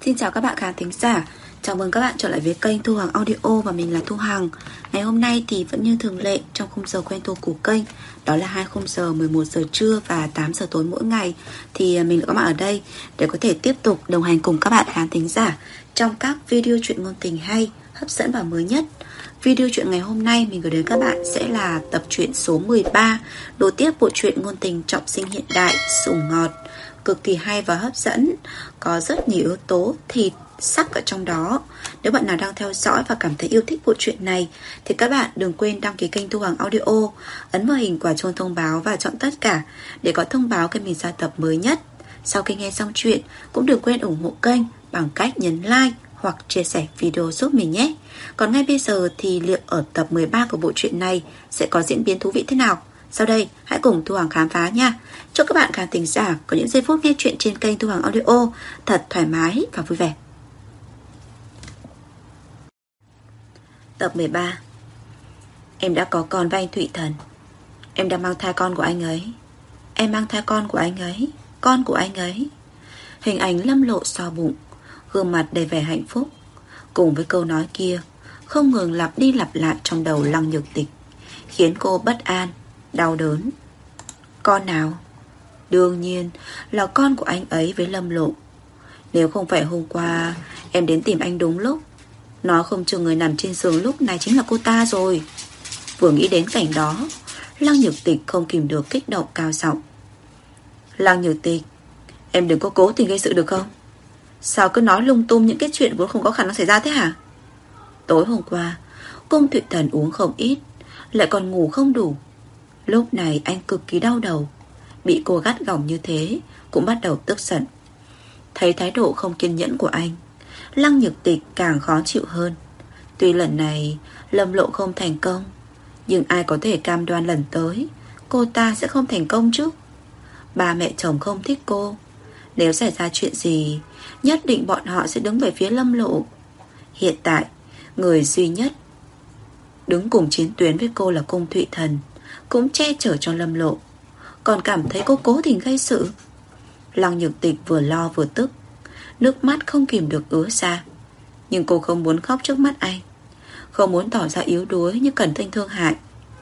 Xin chào các bạn khán thính giả. Chào mừng các bạn trở lại với kênh Thu Hằng Audio và mình là Thu Hằng. Ngày hôm nay thì vẫn như thường lệ trong khung giờ quen thuộc của kênh, đó là 2 khung giờ 11 giờ trưa và 8 giờ tối mỗi ngày. Thì mình đã có mặt ở đây để có thể tiếp tục đồng hành cùng các bạn khán thính giả trong các video truyện ngôn tình hay, hấp dẫn và mới nhất. Video truyện ngày hôm nay mình gửi đến các bạn sẽ là tập truyện số 13, nối tiếp bộ truyện ngôn tình trọng sinh hiện đại Sủng Ngọt. Cực kỳ hay và hấp dẫn, có rất nhiều yếu tố thịt, sắc ở trong đó. Nếu bạn nào đang theo dõi và cảm thấy yêu thích bộ truyện này thì các bạn đừng quên đăng ký kênh Thu Hằng Audio, ấn vào hình quả chuông thông báo và chọn tất cả để có thông báo khi mình ra tập mới nhất. Sau khi nghe xong chuyện cũng đừng quên ủng hộ kênh bằng cách nhấn like hoặc chia sẻ video giúp mình nhé. Còn ngay bây giờ thì liệu ở tập 13 của bộ truyện này sẽ có diễn biến thú vị thế nào? Sau đây hãy cùng Thu Hằng khám phá nha. Chúc các bạn khán thính giả có những giây phút nghe chuyện trên kênh Thu Hằng Audio thật thoải mái và vui vẻ. Tập 13. Em đã có con với anh Thụy Thần. Em đang mang thai con của anh ấy. Em mang thai con của anh ấy. Con của anh ấy. Hình ảnh Lâm Lộ so bụng, gương mặt đầy vẻ hạnh phúc. Cùng với câu nói kia không ngừng lặp đi lặp lại trong đầu Lăng Nhược Tịch, khiến cô bất an, đau đớn. Con nào? Đương nhiên là con của anh ấy với Lâm Lộ. Nếu không phải hôm qua em đến tìm anh đúng lúc, nói không chừng người nằm trên giường lúc này chính là cô ta rồi. Vừa nghĩ đến cảnh đó, Lăng Nhược Tịch không kìm được kích động cao giọng. Lăng Nhược Tịch, em đừng có cố tình gây sự được không? Sao cứ nói lung tung những cái chuyện vốn không có khả năng xảy ra thế hả? Tối hôm qua Cung Thụy Thần uống không ít, lại còn ngủ không đủ. Lúc này anh cực kỳ đau đầu. Bị cô gắt gỏng như thế cũng bắt đầu tức giận. Thấy thái độ không kiên nhẫn của anh, Lăng Nhược Tịch càng khó chịu hơn. Tuy lần này Lâm Lộ không thành công, nhưng ai có thể cam đoan lần tới cô ta sẽ không thành công chứ? Ba mẹ chồng không thích cô, nếu xảy ra chuyện gì nhất định bọn họ sẽ đứng về phía Lâm Lộ. Hiện tại người duy nhất đứng cùng chiến tuyến với cô là Cung Thụy Thần, cũng che chở cho Lâm Lộ, còn cảm thấy cô cố tình gây sự. Lăng Nhược Tịch vừa lo vừa tức, nước mắt không kìm được ứa ra. Nhưng cô không muốn khóc trước mắt anh, không muốn tỏ ra yếu đuối như Cẩn Thanh thương hại.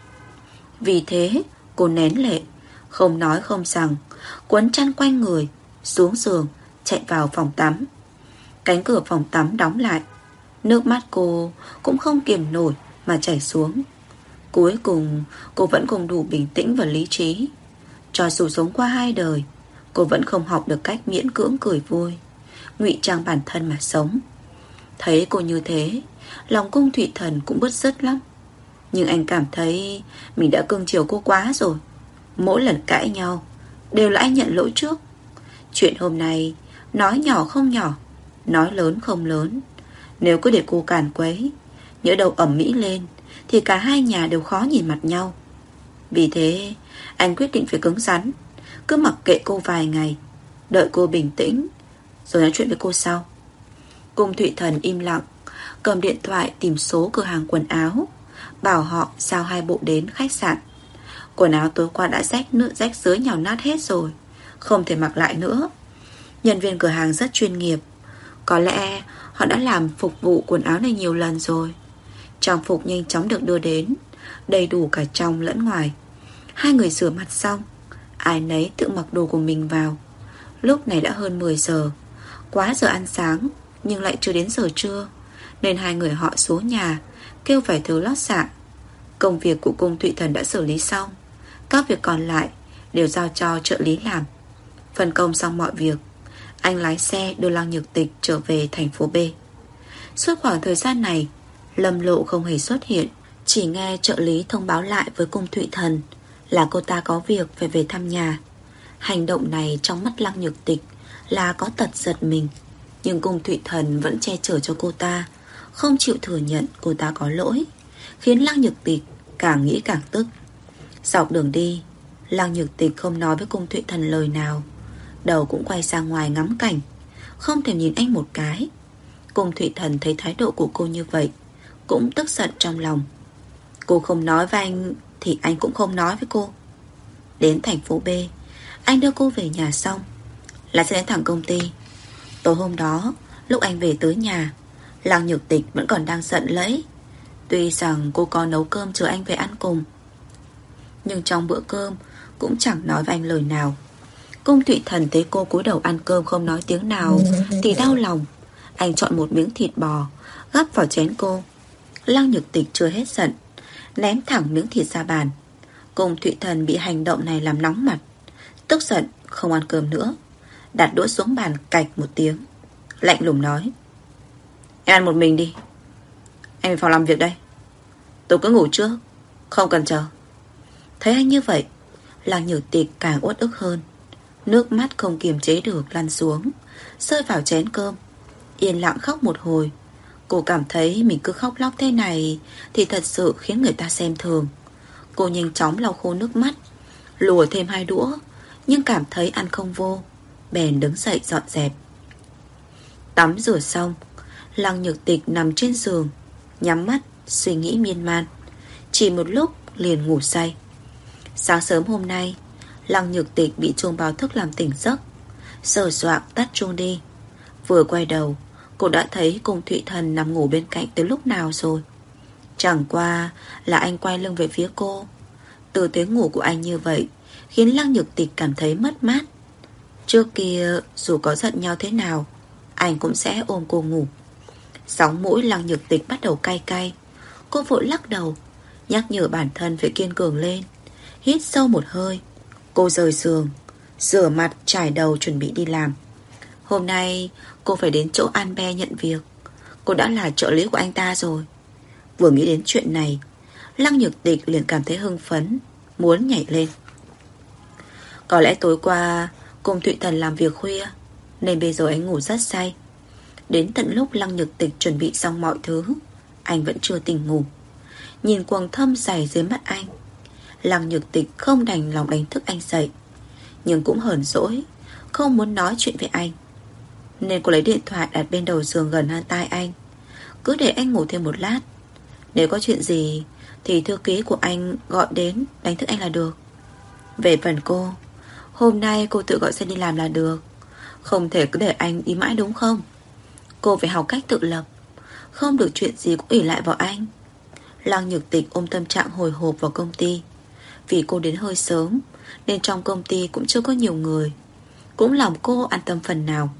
Vì thế cô nén lệ, không nói không rằng, quấn chăn quanh người, xuống giường, chạy vào phòng tắm. Cánh cửa phòng tắm đóng lại, nước mắt cô cũng không kiềm nổi mà chảy xuống. Cuối cùng cô vẫn không đủ bình tĩnh và lý trí. Cho dù sống qua 2 đời, cô vẫn không học được cách miễn cưỡng cười vui, ngụy trang bản thân mà sống. Thấy cô như thế, lòng Cung Thụy Thần cũng bứt rứt lắm. Nhưng anh cảm thấy mình đã cưng chiều cô quá rồi. Mỗi lần cãi nhau đều là anh nhận lỗi trước. Chuyện hôm nay nói nhỏ không nhỏ, nói lớn không lớn. Nếu cứ để cô càn quấy, nhỡ đầu ầm ĩ lên thì cả hai nhà đều khó nhìn mặt nhau. Vì thế anh quyết định phải cứng rắn, cứ mặc kệ cô vài ngày, đợi cô bình tĩnh rồi nói chuyện với cô sau. Cung Thụy Thần im lặng, cầm điện thoại tìm số cửa hàng quần áo, bảo họ giao 2 bộ đến khách sạn. Quần áo tối qua đã rách dưới nhàu nát hết rồi, không thể mặc lại nữa. Nhân viên cửa hàng rất chuyên nghiệp, có lẽ họ đã làm phục vụ quần áo này nhiều lần rồi. Trang phục nhanh chóng được đưa đến, đầy đủ cả trong lẫn ngoài. Hai người rửa mặt xong, ai nấy tự mặc đồ của mình vào. Lúc này đã hơn 10 giờ, quá giờ ăn sáng nhưng lại chưa đến giờ trưa, nên hai người họ xuống nhà kêu vài thứ lót dạ. Công việc của Cung Thụy Thần đã xử lý xong, các việc còn lại đều giao cho trợ lý làm. Phân công xong mọi việc, anh lái xe đưa Lăng Nhược Tịch trở về thành phố B. Suốt khoảng thời gian này, Lâm Lộ không hề xuất hiện. Chỉ nghe trợ lý thông báo lại với Cung Thụy Thần là cô ta có việc phải về thăm nhà. Hành động này trong mắt Lăng Nhược Tịch là có tật giật mình, nhưng Cung Thụy Thần vẫn che chở cho cô ta, không chịu thừa nhận cô ta có lỗi, khiến Lăng Nhược Tịch càng nghĩ càng tức. Dọc đường đi, Lăng Nhược Tịch không nói với Cung Thụy Thần lời nào, đầu cũng quay ra ngoài ngắm cảnh, không thèm nhìn anh một cái. Cung Thụy Thần thấy thái độ của cô như vậy cũng tức giận trong lòng. Cô không nói với anh thì anh cũng không nói với cô. Đến thành phố B, anh đưa cô về nhà xong là sẽ đến thẳng công ty. Tối hôm đó Lúc anh về tới nhà, Lăng Nhược Tịch vẫn còn đang giận lẫy. Tuy rằng cô có nấu cơm chờ anh về ăn cùng, nhưng trong bữa cơm cũng chẳng nói với anh lời nào. Cung Thụy Thần thấy cô cúi đầu ăn cơm không nói tiếng nào thì đau lòng. Anh chọn một miếng thịt bò gắp vào chén cô. Lăng Nhược Tịch chưa hết giận, ném thẳng miếng thịt ra bàn. Cung Thụy Thần bị hành động này làm nóng mặt, tức giận không ăn cơm nữa, đặt đũa xuống bàn cạch một tiếng, lạnh lùng nói: "Em ăn một mình đi, anh về phòng làm việc đây. Tôi cứ ngủ trước, không cần chờ." Thấy anh như vậy, Lăng Nhược Tịch càng uất ức hơn. Nước mắt không kiềm chế được lăn xuống, rơi vào chén cơm. Yên lặng khóc một hồi. Cô cảm thấy mình cứ khóc lóc thế này thì thật sự khiến người ta xem thường. Cô nhanh chóng lau khô nước mắt, lùa thêm 2 đũa, nhưng cảm thấy ăn không vô, bèn đứng dậy dọn dẹp. Tắm rửa xong, Lăng Nhược Tịch nằm trên giường, nhắm mắt suy nghĩ miên man. Chỉ một lúc liền ngủ say. Sáng sớm hôm nay, Lăng Nhược Tịch bị chuông báo thức làm tỉnh giấc, sờ soạng tắt chuông đi. Vừa quay đầu, cô đã thấy Cung Thụy Thần nằm ngủ bên cạnh từ lúc nào rồi. Chẳng qua là anh quay lưng về phía cô. Tư thế ngủ của anh như vậy khiến Lăng Nhược Tịch cảm thấy mất mát. Trước kia dù có giận nhau thế nào, anh cũng sẽ ôm cô ngủ. Sóng mũi Lăng Nhược Tịch bắt đầu cay cay. Cô vội lắc đầu, nhắc nhở bản thân phải kiên cường lên. Hít sâu một hơi, cô rời giường, rửa mặt trải đầu chuẩn bị đi làm. Hôm nay cô phải đến chỗ An Be nhận việc. Cô đã là trợ lý của anh ta rồi. Vừa nghĩ đến chuyện này, Lăng Nhược Tịch liền cảm thấy hưng phấn, muốn nhảy lên. Có lẽ tối qua Cung Thụy Thần làm việc khuya, nên bây giờ anh ngủ rất say. Đến tận lúc Lăng Nhược Tịch chuẩn bị xong mọi thứ, anh vẫn chưa tỉnh ngủ. Nhìn quầng thâm dày dưới mắt anh, Lăng Nhược Tịch không đành lòng đánh thức anh dậy, nhưng cũng hờn dỗi, không muốn nói chuyện với anh, nên cô lấy điện thoại đặt bên đầu giường gần tai anh. Cứ để anh ngủ thêm một lát, nếu có chuyện gì thì thư ký của anh gọi đến đánh thức anh là được. Về phần cô, hôm nay cô tự gọi xe đi làm là được, không thể cứ để anh đi mãi đúng không? Cô phải học cách tự lập, không được chuyện gì cũng ỷ lại vào anh. Lăng Nhược Tịch ôm tâm trạng hồi hộp vào công ty. Vì cô đến hơi sớm nên trong công ty cũng chưa có nhiều người, cũng làm cô an tâm phần nào.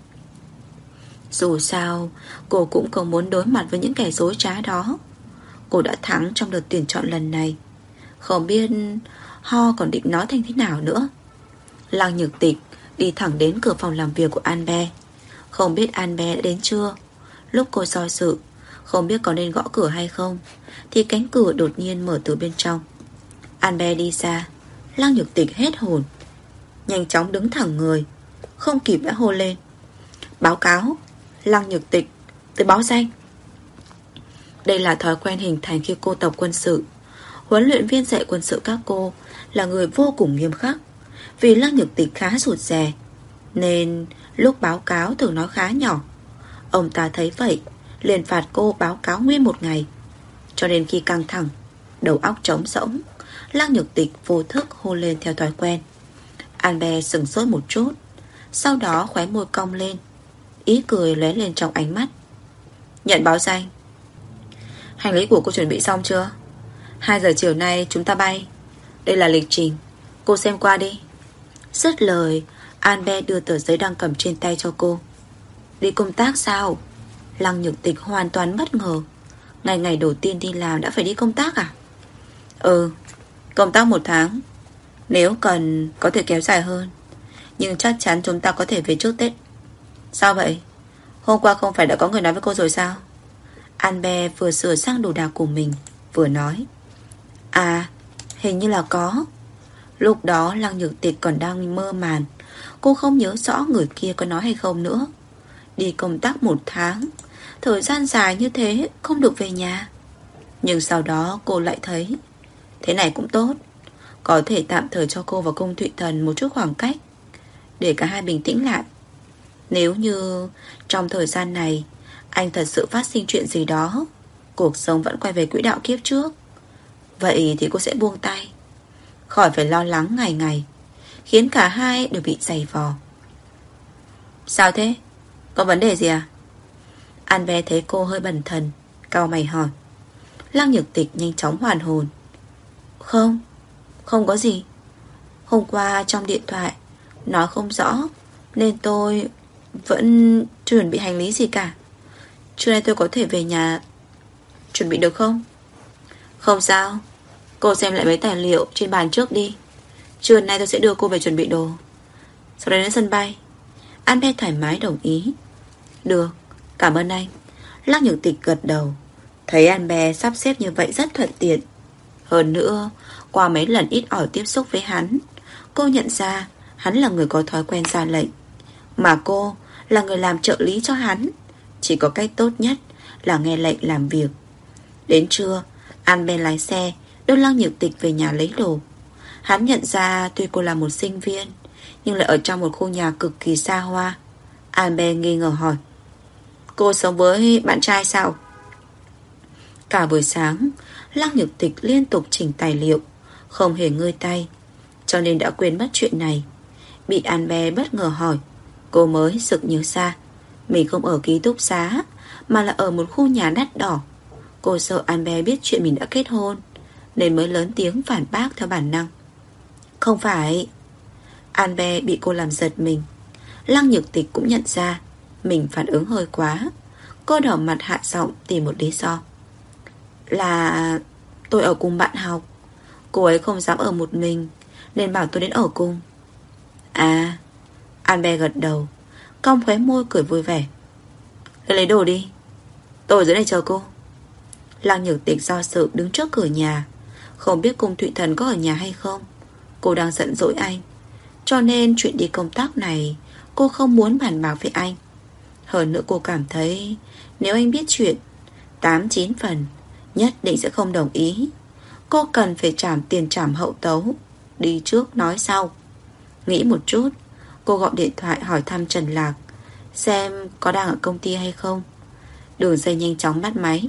Dù sao cô cũng không muốn đối mặt với những kẻ dối trá đó. Cô đã thắng trong đợt tuyển chọn lần này, không biết Ho còn định nói thành thế nào nữa. Lăng Nhược Tịch đi thẳng đến cửa phòng làm việc của An Be. Không biết An Be đã đến chưa. Lúc cô do dự không biết có nên gõ cửa hay không, thì cánh cửa đột nhiên mở từ bên trong. An Be đi ra. Lăng Nhược Tịch hết hồn, nhanh chóng đứng thẳng người, không kịp đã hô lên: "Báo cáo, Lăng Nhược Tịch tới báo danh." Đây là thói quen hình thành khi cô tập quân sự. Huấn luyện viên dạy quân sự các cô là người vô cùng nghiêm khắc. Vì Lăng Nhược Tịch khá rụt rè, nên lúc báo cáo thường nói khá nhỏ. Ông ta thấy vậy liền phạt cô báo cáo nguyên một ngày. Cho nên khi căng thẳng, đầu óc trống rỗng, Lăng Nhược Tịch vô thức hô lên theo thói quen. An Be sững sốt một chút, sau đó khóe môi cong lên, ý cười lóe lên trong ánh mắt. "Nhận báo danh." "Hành lý của cô chuẩn bị xong chưa? 2 giờ chiều nay chúng ta bay. Đây là lịch trình, cô xem qua đi." Dứt lời, An Be đưa tờ giấy đang cầm trên tay cho cô. "Đi công tác sao?" Lăng Nhược Tịch hoàn toàn bất ngờ. Ngày đầu tiên đi làm đã phải đi công tác à? "Ừ, công tác 1 tháng. Nếu cần có thể kéo dài hơn, nhưng chắc chắn chúng ta có thể về trước Tết." "Sao vậy? Hôm qua không phải đã có người nói với cô rồi sao?" An Be vừa sửa sang đồ đạc của mình vừa nói. "À, hình như là có." Lúc đó Lăng Nhược Tịch còn đang mơ màng, cô không nhớ rõ người kia có nói hay không nữa. Đi công tác 1 tháng, thời gian dài như thế không được về nhà. Nhưng sau đó cô lại thấy thế này cũng tốt, có thể tạm thời cho cô và Cung Thụy Thần một chút khoảng cách, để cả hai bình tĩnh lại. Nếu như trong thời gian này anh thật sự phát sinh chuyện gì đó, cuộc sống vẫn quay về quỹ đạo kiếp trước, vậy thì cô sẽ buông tay, khỏi phải lo lắng ngày ngày, khiến cả hai đều bị giày vò. "Sao thế? Có vấn đề gì à?" An Be thấy cô hơi bần thần, cau mày hỏi. Lăng Nhược Tịch nhanh chóng hoàn hồn. Không có gì. Hôm qua trong điện thoại nói không rõ, nên tôi vẫn chưa chuẩn bị hành lý gì cả. Trưa nay tôi có thể về nhà chuẩn bị được không? Không sao. Cô xem lại mấy tài liệu trên bàn trước đi. Trưa nay tôi sẽ đưa cô về chuẩn bị đồ. Sau đó đến sân bay. An Be thoải mái đồng ý. Được, cảm ơn anh. Lăng Nhược Tịch gật đầu. Thấy An Be sắp xếp như vậy rất thuận tiện. Hơn nữa, qua mấy lần ít ỏi tiếp xúc với hắn, cô nhận ra hắn là người có thói quen ra lệnh, mà cô là người làm trợ lý cho hắn. Chỉ có cách tốt nhất là nghe lệnh làm việc. Đến trưa, An Be lái xe đưa Lăng Nhược Tịch về nhà lấy đồ. Hắn nhận ra tuy cô là một sinh viên, nhưng lại ở trong một khu nhà cực kỳ xa hoa. An Be nghi ngờ hỏi. Cô sống với bạn trai sao? Cả buổi sáng, Lăng Nhược Tịch liên tục chỉnh tài liệu, không hề ngơi tay, cho nên đã quên mất chuyện này. Bị An Be bất ngờ hỏi, cô mới sực nhớ ra mình không ở ký túc xá, mà là ở một khu nhà đắt đỏ. Cô sợ An Be biết chuyện mình đã kết hôn, nên mới lớn tiếng phản bác theo bản năng. Không phải. An Be bị cô làm giật mình. Lăng Nhược Tịch cũng nhận ra mình phản ứng hơi quá. Cô đỏ mặt hạ giọng tìm một lý do. Là tôi ở cùng bạn học. Cô ấy không dám ở một mình, nên bảo tôi đến ở cùng. À. An Be gật đầu, cong khóe môi cười vui vẻ. Lấy đồ đi, tôi ở dưới này chờ cô. Lăng Nhược Tịch do dự đứng trước cửa nhà, không biết Cung Thụy Thần có ở nhà hay không. Cô đang giận dỗi anh, cho nên chuyện đi công tác này cô không muốn bàn bạc với anh. Hơn nữa cô cảm thấy nếu anh biết chuyện 8-9 phần nhất định sẽ không đồng ý. Cô cần phải trả tiền trảm hậu tấu. Đi trước nói sau. Nghĩ một chút, cô gọi điện thoại hỏi thăm Trần Lạc, xem có đang ở công ty hay không. Đường dây nhanh chóng bắt máy.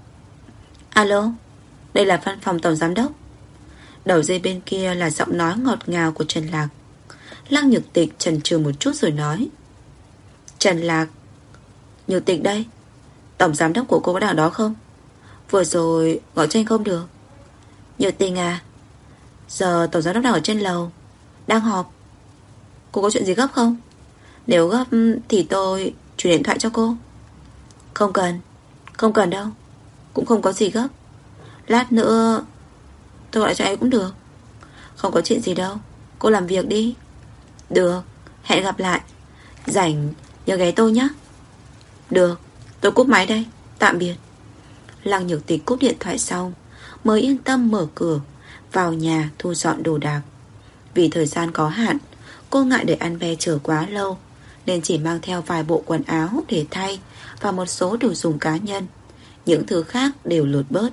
Alo, đây là văn phòng tổng giám đốc. Đầu dây bên kia là giọng nói ngọt ngào của Trần Lạc. Lăng Nhược Tịch chần chừ một chút rồi nói. Trần Lạc, Nhược Tịch đây. Tổng giám đốc của cô có đang ở đó không? Vừa rồi gọi cho anh không được. Nhược Tình à, giờ tổng giám đốc đang ở trên lầu, đang họp. Cô có chuyện gì gấp không? Nếu gấp thì tôi chuyển điện thoại cho cô. Không cần đâu, cũng không có gì gấp. Lát nữa tôi gọi cho anh cũng được. Không có chuyện gì đâu, cô làm việc đi. Được, hẹn gặp lại. Rảnh nhớ ghé tôi nhé. Được, tôi cúp máy đây, tạm biệt. Lăng Nhược Tịch cúp điện thoại xong mới yên tâm mở cửa vào nhà thu dọn đồ đạc. Vì thời gian có hạn, cô ngại để An Be chờ quá lâu, nên chỉ mang theo vài bộ quần áo để thay và một số đồ dùng cá nhân. Những thứ khác đều lột bớt.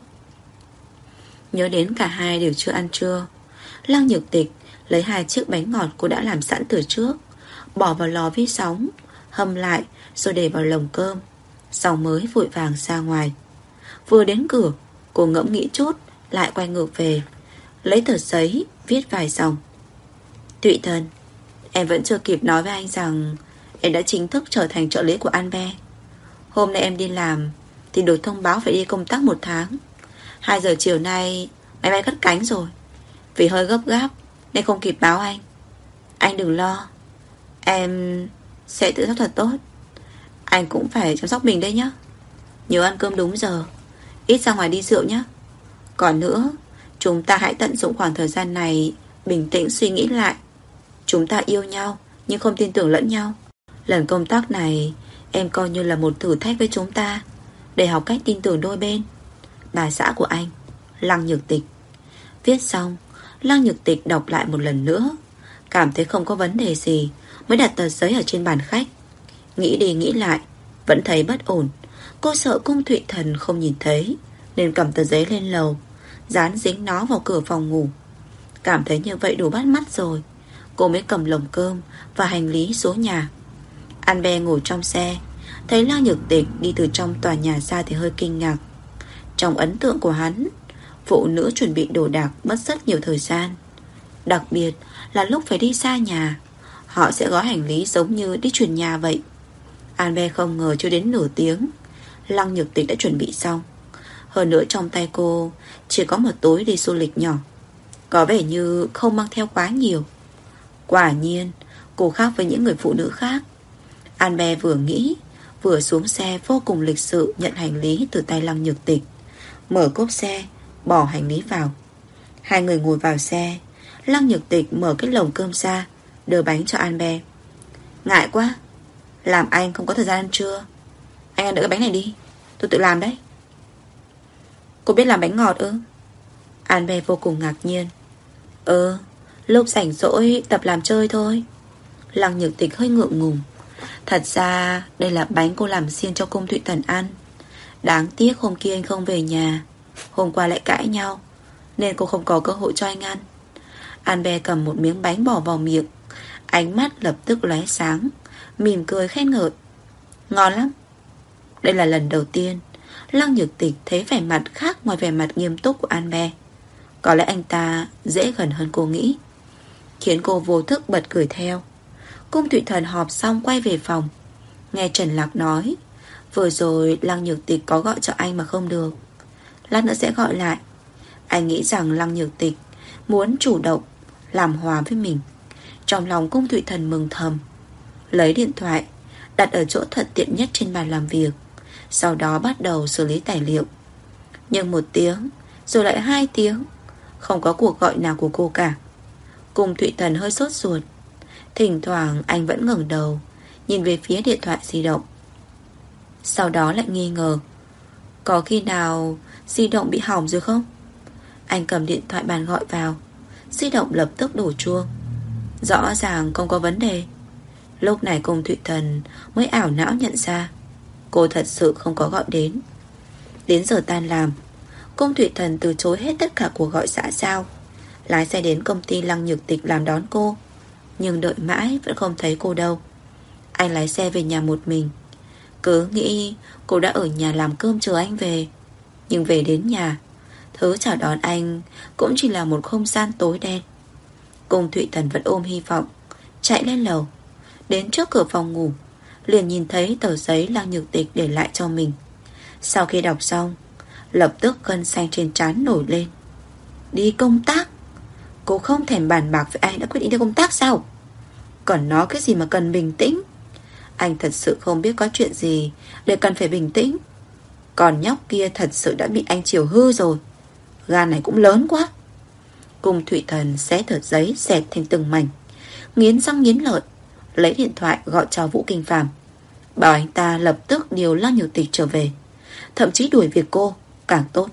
Nhớ đến cả hai đều chưa ăn trưa, Lăng Nhược Tịch lấy 2 chiếc bánh ngọt cô đã làm sẵn từ trước, bỏ vào lò vi sóng, hâm lại rồi để vào lồng cơm, xong mới vội vàng ra ngoài. Vừa đến cửa, cô ngẫm nghĩ chút, lại quay ngược về, lấy tờ giấy viết vài dòng. Thụy Thần, em vẫn chưa kịp nói với anh rằng em đã chính thức trở thành trợ lý của An Be. Hôm nay em đi làm thì được thông báo phải đi công tác 1 tháng. 2 giờ chiều nay máy bay cất cánh rồi. Vì hơi gấp gáp nên không kịp báo anh. Anh đừng lo, em sẽ tự sắp thật tốt. Anh cũng phải chăm sóc mình đấy nhé. Nhớ ăn cơm đúng giờ, ít ra ngoài đi rượu nhé. Còn nữa, chúng ta hãy tận dụng khoảng thời gian này bình tĩnh suy nghĩ lại. Chúng ta yêu nhau nhưng không tin tưởng lẫn nhau. Lần công tác này em coi như là một thử thách với chúng ta, để học cách tin tưởng đôi bên. Bà xã của anh, Lăng Nhược Tịch. Viết xong, Lăng Nhược Tịch đọc lại một lần nữa, cảm thấy không có vấn đề gì, mới đặt tờ giấy ở trên bàn khách. Nghĩ đi nghĩ lại, vẫn thấy bất ổn. Cô sợ Cung Thụy Thần không nhìn thấy, nên cầm tờ giấy lên lầu, dán dính nó vào cửa phòng ngủ. Cảm thấy như vậy đủ bắt mắt rồi, cô mới cầm lồng cơm và hành lý xuống nhà. An Be ngồi trong xe, thấy Lăng Nhược Tịch đi từ trong tòa nhà ra thì hơi kinh ngạc. Trong ấn tượng của hắn, phụ nữ chuẩn bị đồ đạc mất rất nhiều thời gian, đặc biệt là lúc phải đi xa nhà. Họ sẽ gói hành lý giống như đi chuyển nhà vậy. An Be không ngờ chưa đến nửa tiếng Lăng Nhược Tịch đã chuẩn bị xong. Hơn nữa trong tay cô chỉ có một túi đi du lịch nhỏ, có vẻ như không mang theo quá nhiều. Quả nhiên cô khác với những người phụ nữ khác. Albert vừa nghĩ vừa xuống xe vô cùng lịch sự nhận hành lý từ tay Lăng Nhược Tịch, mở cốp xe, bỏ hành lý vào. Hai người ngồi vào xe. Lăng Nhược Tịch mở cái lồng cơm ra, đưa bánh cho Albert. Ngại quá, làm anh không có thời gian ăn trưa. Anh ăn được cái bánh này đi, tôi tự làm đấy. Cô biết làm bánh ngọt ư? Albert vô cùng ngạc nhiên. Lúc rảnh rỗi tập làm chơi thôi. Lăng Nhược Tịch hơi ngượng ngùng. Thật ra đây là bánh cô làm riêng cho Cung Thụy Thần ăn. Đáng tiếc hôm kia anh không về nhà, hôm qua lại cãi nhau, nên cô không có cơ hội cho anh ăn. Albert cầm một miếng bánh bỏ vào miệng, ánh mắt lập tức lóe sáng, mỉm cười khen ngợi. Ngon lắm. Đây là lần đầu tiên Lăng Nhược Tịch thấy vẻ mặt khác ngoài vẻ mặt nghiêm túc của Albert. Có lẽ anh ta dễ gần hơn cô nghĩ, khiến cô vô thức bật cười theo. Cung Thụy Thần họp xong quay về phòng, nghe Trần Lạc nói vừa rồi Lăng Nhược Tịch có gọi cho anh mà không được, lát nữa sẽ gọi lại. Anh nghĩ rằng Lăng Nhược Tịch muốn chủ động làm hòa với mình. Trong lòng Cung Thụy Thần mừng thầm, lấy điện thoại đặt ở chỗ thuận tiện nhất trên bàn làm việc, sau đó bắt đầu xử lý tài liệu. Nhưng 1 tiếng, rồi lại 2 tiếng, không có cuộc gọi nào của cô cả. Cung Thụy Thần hơi sốt ruột. Thỉnh thoảng anh vẫn ngẩng đầu nhìn về phía điện thoại di động, sau đó lại nghi ngờ, có khi nào di động bị hỏng rồi không? Anh cầm điện thoại bàn gọi vào, di động lập tức đổ chuông. Rõ ràng không có vấn đề. Lúc này Cung Thụy Thần mới ảo não nhận ra cô thật sự không có gọi đến. Đến giờ tan làm, Cung Thụy Thần từ chối hết tất cả cuộc gọi xã giao, lái xe đến công ty Lăng Nhược Tịch làm đón cô. Nhưng đợi mãi vẫn không thấy cô đâu. Anh lái xe về nhà một mình, cứ nghĩ cô đã ở nhà làm cơm chờ anh về. Nhưng về đến nhà, thứ chào đón anh cũng chỉ là một không gian tối đen. Cung Thụy Thần vẫn ôm hy vọng, chạy lên lầu. Đến trước cửa phòng ngủ, liền nhìn thấy tờ giấy Lăng Nhược Tịch để lại cho mình. Sau khi đọc xong, lập tức gân xanh trên trán nổi lên. Đi công tác? Cô không thèm bàn bạc với anh đã quyết định đi công tác sao? Còn nói cái gì mà cần bình tĩnh? Anh thật sự không biết có chuyện gì để cần phải bình tĩnh. Còn nhóc kia thật sự đã bị anh chiều hư rồi. Gan này cũng lớn quá. Cung Thụy Thần xé tờ giấy xẹt thành từng mảnh, nghiến răng nghiến lợi, lấy điện thoại gọi cho Vũ Kinh Phàm, bảo anh ta lập tức điều Lăng Nhược Tịch trở về, thậm chí đuổi việc cô càng tốt.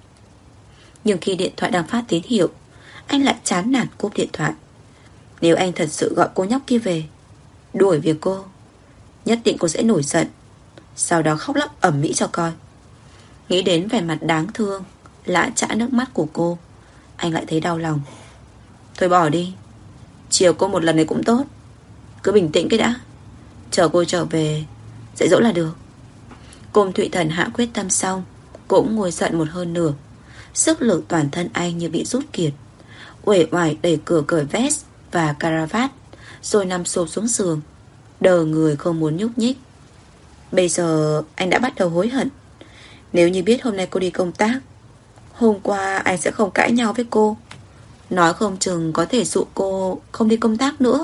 Nhưng khi điện thoại đang phát tín hiệu, anh lại chán nản cúp điện thoại. Nếu anh thật sự gọi cô nhóc kia về, đuổi việc cô, nhất định cô sẽ nổi giận, sau đó khóc lóc ầm ĩ cho coi. Nghĩ đến vẻ mặt đáng thương, lã chã nước mắt của cô, anh lại thấy đau lòng. Thôi bỏ đi, chiều cô một lần này cũng tốt. Cứ bình tĩnh cái đã, chờ cô trở về dạy dỗ là được. Cung Thụy Thần hạ quyết tâm xong, cũng ngồi giận một hơn nửa. Sức lực toàn thân anh như bị rút kiệt, uể oải đẩy cửa cởi vest và caravat, rồi nằm xổm xuống giường, đờ người không muốn nhúc nhích. Bây giờ anh đã bắt đầu hối hận. Nếu như biết hôm nay cô đi công tác, hôm qua anh sẽ không cãi nhau với cô, nói không chừng có thể dụ cô không đi công tác nữa.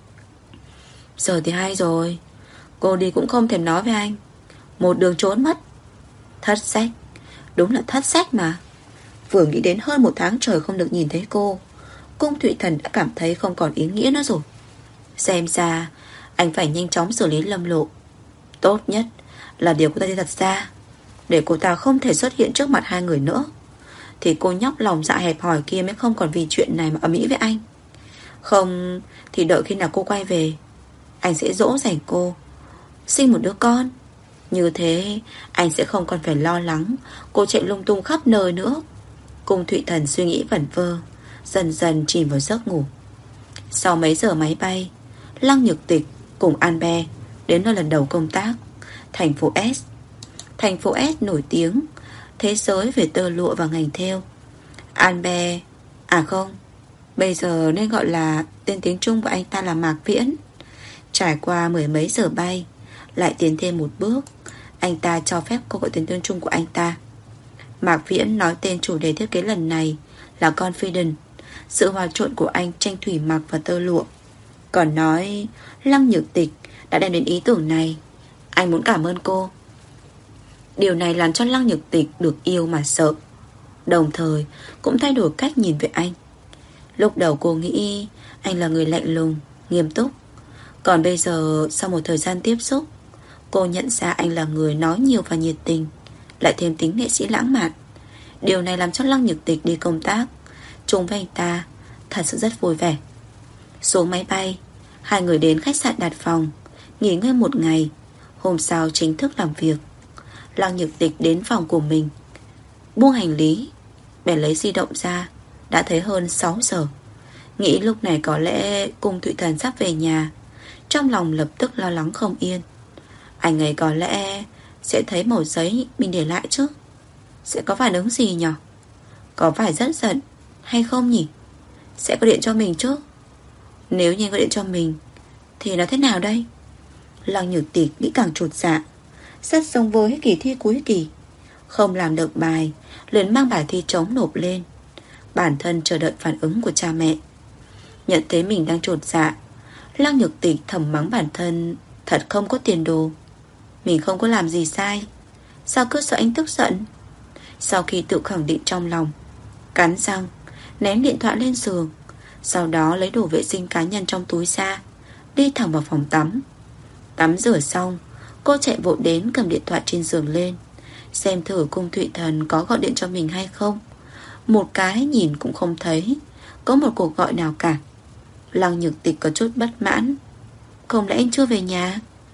Giờ thì hay rồi, cô đi cũng không thèm nói với anh, một đường trốn mất. Thất sách, đúng là thất sách mà. Vừa nghĩ đến hơn 1 tháng trời không được nhìn thấy cô, Cung Thụy Thần đã cảm thấy không còn ý nghĩa nữa rồi. Xem ra anh phải nhanh chóng xử lý Lâm Lộ. Tốt nhất là điều cô ta đi thật ra, để cô ta không thể xuất hiện trước mặt hai người nữa, thì cô nhóc lòng dạ hẹp hòi kia mới không còn vì chuyện này mà ầm ĩ với anh. Không thì đợi khi nào cô quay về, anh sẽ dỗ dành cô, sinh một đứa con. Như thế anh sẽ không còn phải lo lắng cô chạy lung tung khắp nơi nữa. Cung Thụy Thần suy nghĩ vẩn vơ, dần dần chìm vào giấc ngủ. Sau mấy giờ máy bay, Lăng Nhược Tịch cùng Albert đến nơi lần đầu công tác, thành phố S. Thành phố S nổi tiếng thế giới về tơ lụa và ngành thêu. Albert, à không, bây giờ nên gọi là tên tiếng Trung của anh ta là Mạc Viễn. Trải qua 10 mấy giờ bay, lại tiến thêm một bước, Anh ta cho phép cô gọi tên tương chung của anh ta. Mạc Viễn nói tên chủ đề thiết kế lần này là Confidence, sự hòa trộn của anh tranh thủy mặc và tơ lụa. Còn nói Lăng Nhược Tịch đã đem đến ý tưởng này. Anh muốn cảm ơn cô. Điều này làm cho Lăng Nhược Tịch được yêu mà sợ, đồng thời cũng thay đổi cách nhìn về anh. Lúc đầu cô nghĩ anh là người lạnh lùng, nghiêm túc. Còn bây giờ sau một thời gian tiếp xúc, cô nhận ra anh là người nói nhiều và nhiệt tình, lại thêm tính nghệ sĩ lãng mạn. Điều này làm cho Lăng Nhược Tịch đi công tác chung với anh ta thật sự rất vui vẻ. Xuống máy bay, hai người đến khách sạn đặt phòng, nghỉ ngơi một ngày. Hôm sau chính thức làm việc. Lăng Nhược Tịch đến phòng của mình, buông hành lý, bèn lấy di động ra. Đã thấy hơn 6 giờ. Nghĩ lúc này có lẽ Cung Thụy Thần sắp về nhà. Trong lòng lập tức lo lắng không yên. Anh ấy có lẽ sẽ thấy mẩu giấy mình để lại chứ. Sẽ có phản ứng gì nhỉ? Có phải rất giận hay không nhỉ? Sẽ gọi điện cho mình chứ? Nếu như gọi điện cho mình thì nó thế nào đây? Lăng Nhược Tịch nghĩ càng chột dạ. Rất giống với kỳ thi cuối kỳ, không làm được bài liền mang bài thi trống nộp lên. Bản thân chờ đợi phản ứng của cha mẹ. Nhận thấy mình đang chột dạ, Lăng Nhược Tịch thầm mắng bản thân thật không có tiền đồ. Mình không có làm gì sai, sao cứ sợ anh tức giận? Sau khi tự khẳng định trong lòng, cắn răng ném điện thoại lên giường. Sau đó lấy đồ vệ sinh cá nhân trong túi ra, đi thẳng vào phòng tắm. Tắm rửa xong, cô chạy vội đến cầm điện thoại trên giường lên, xem thử Cung Thụy Thần có gọi điện cho mình hay không. Một cái nhìn cũng không thấy có một cuộc gọi nào cả. Lăng Nhược Tịch có chút bất mãn. Không lẽ anh chưa về nhà?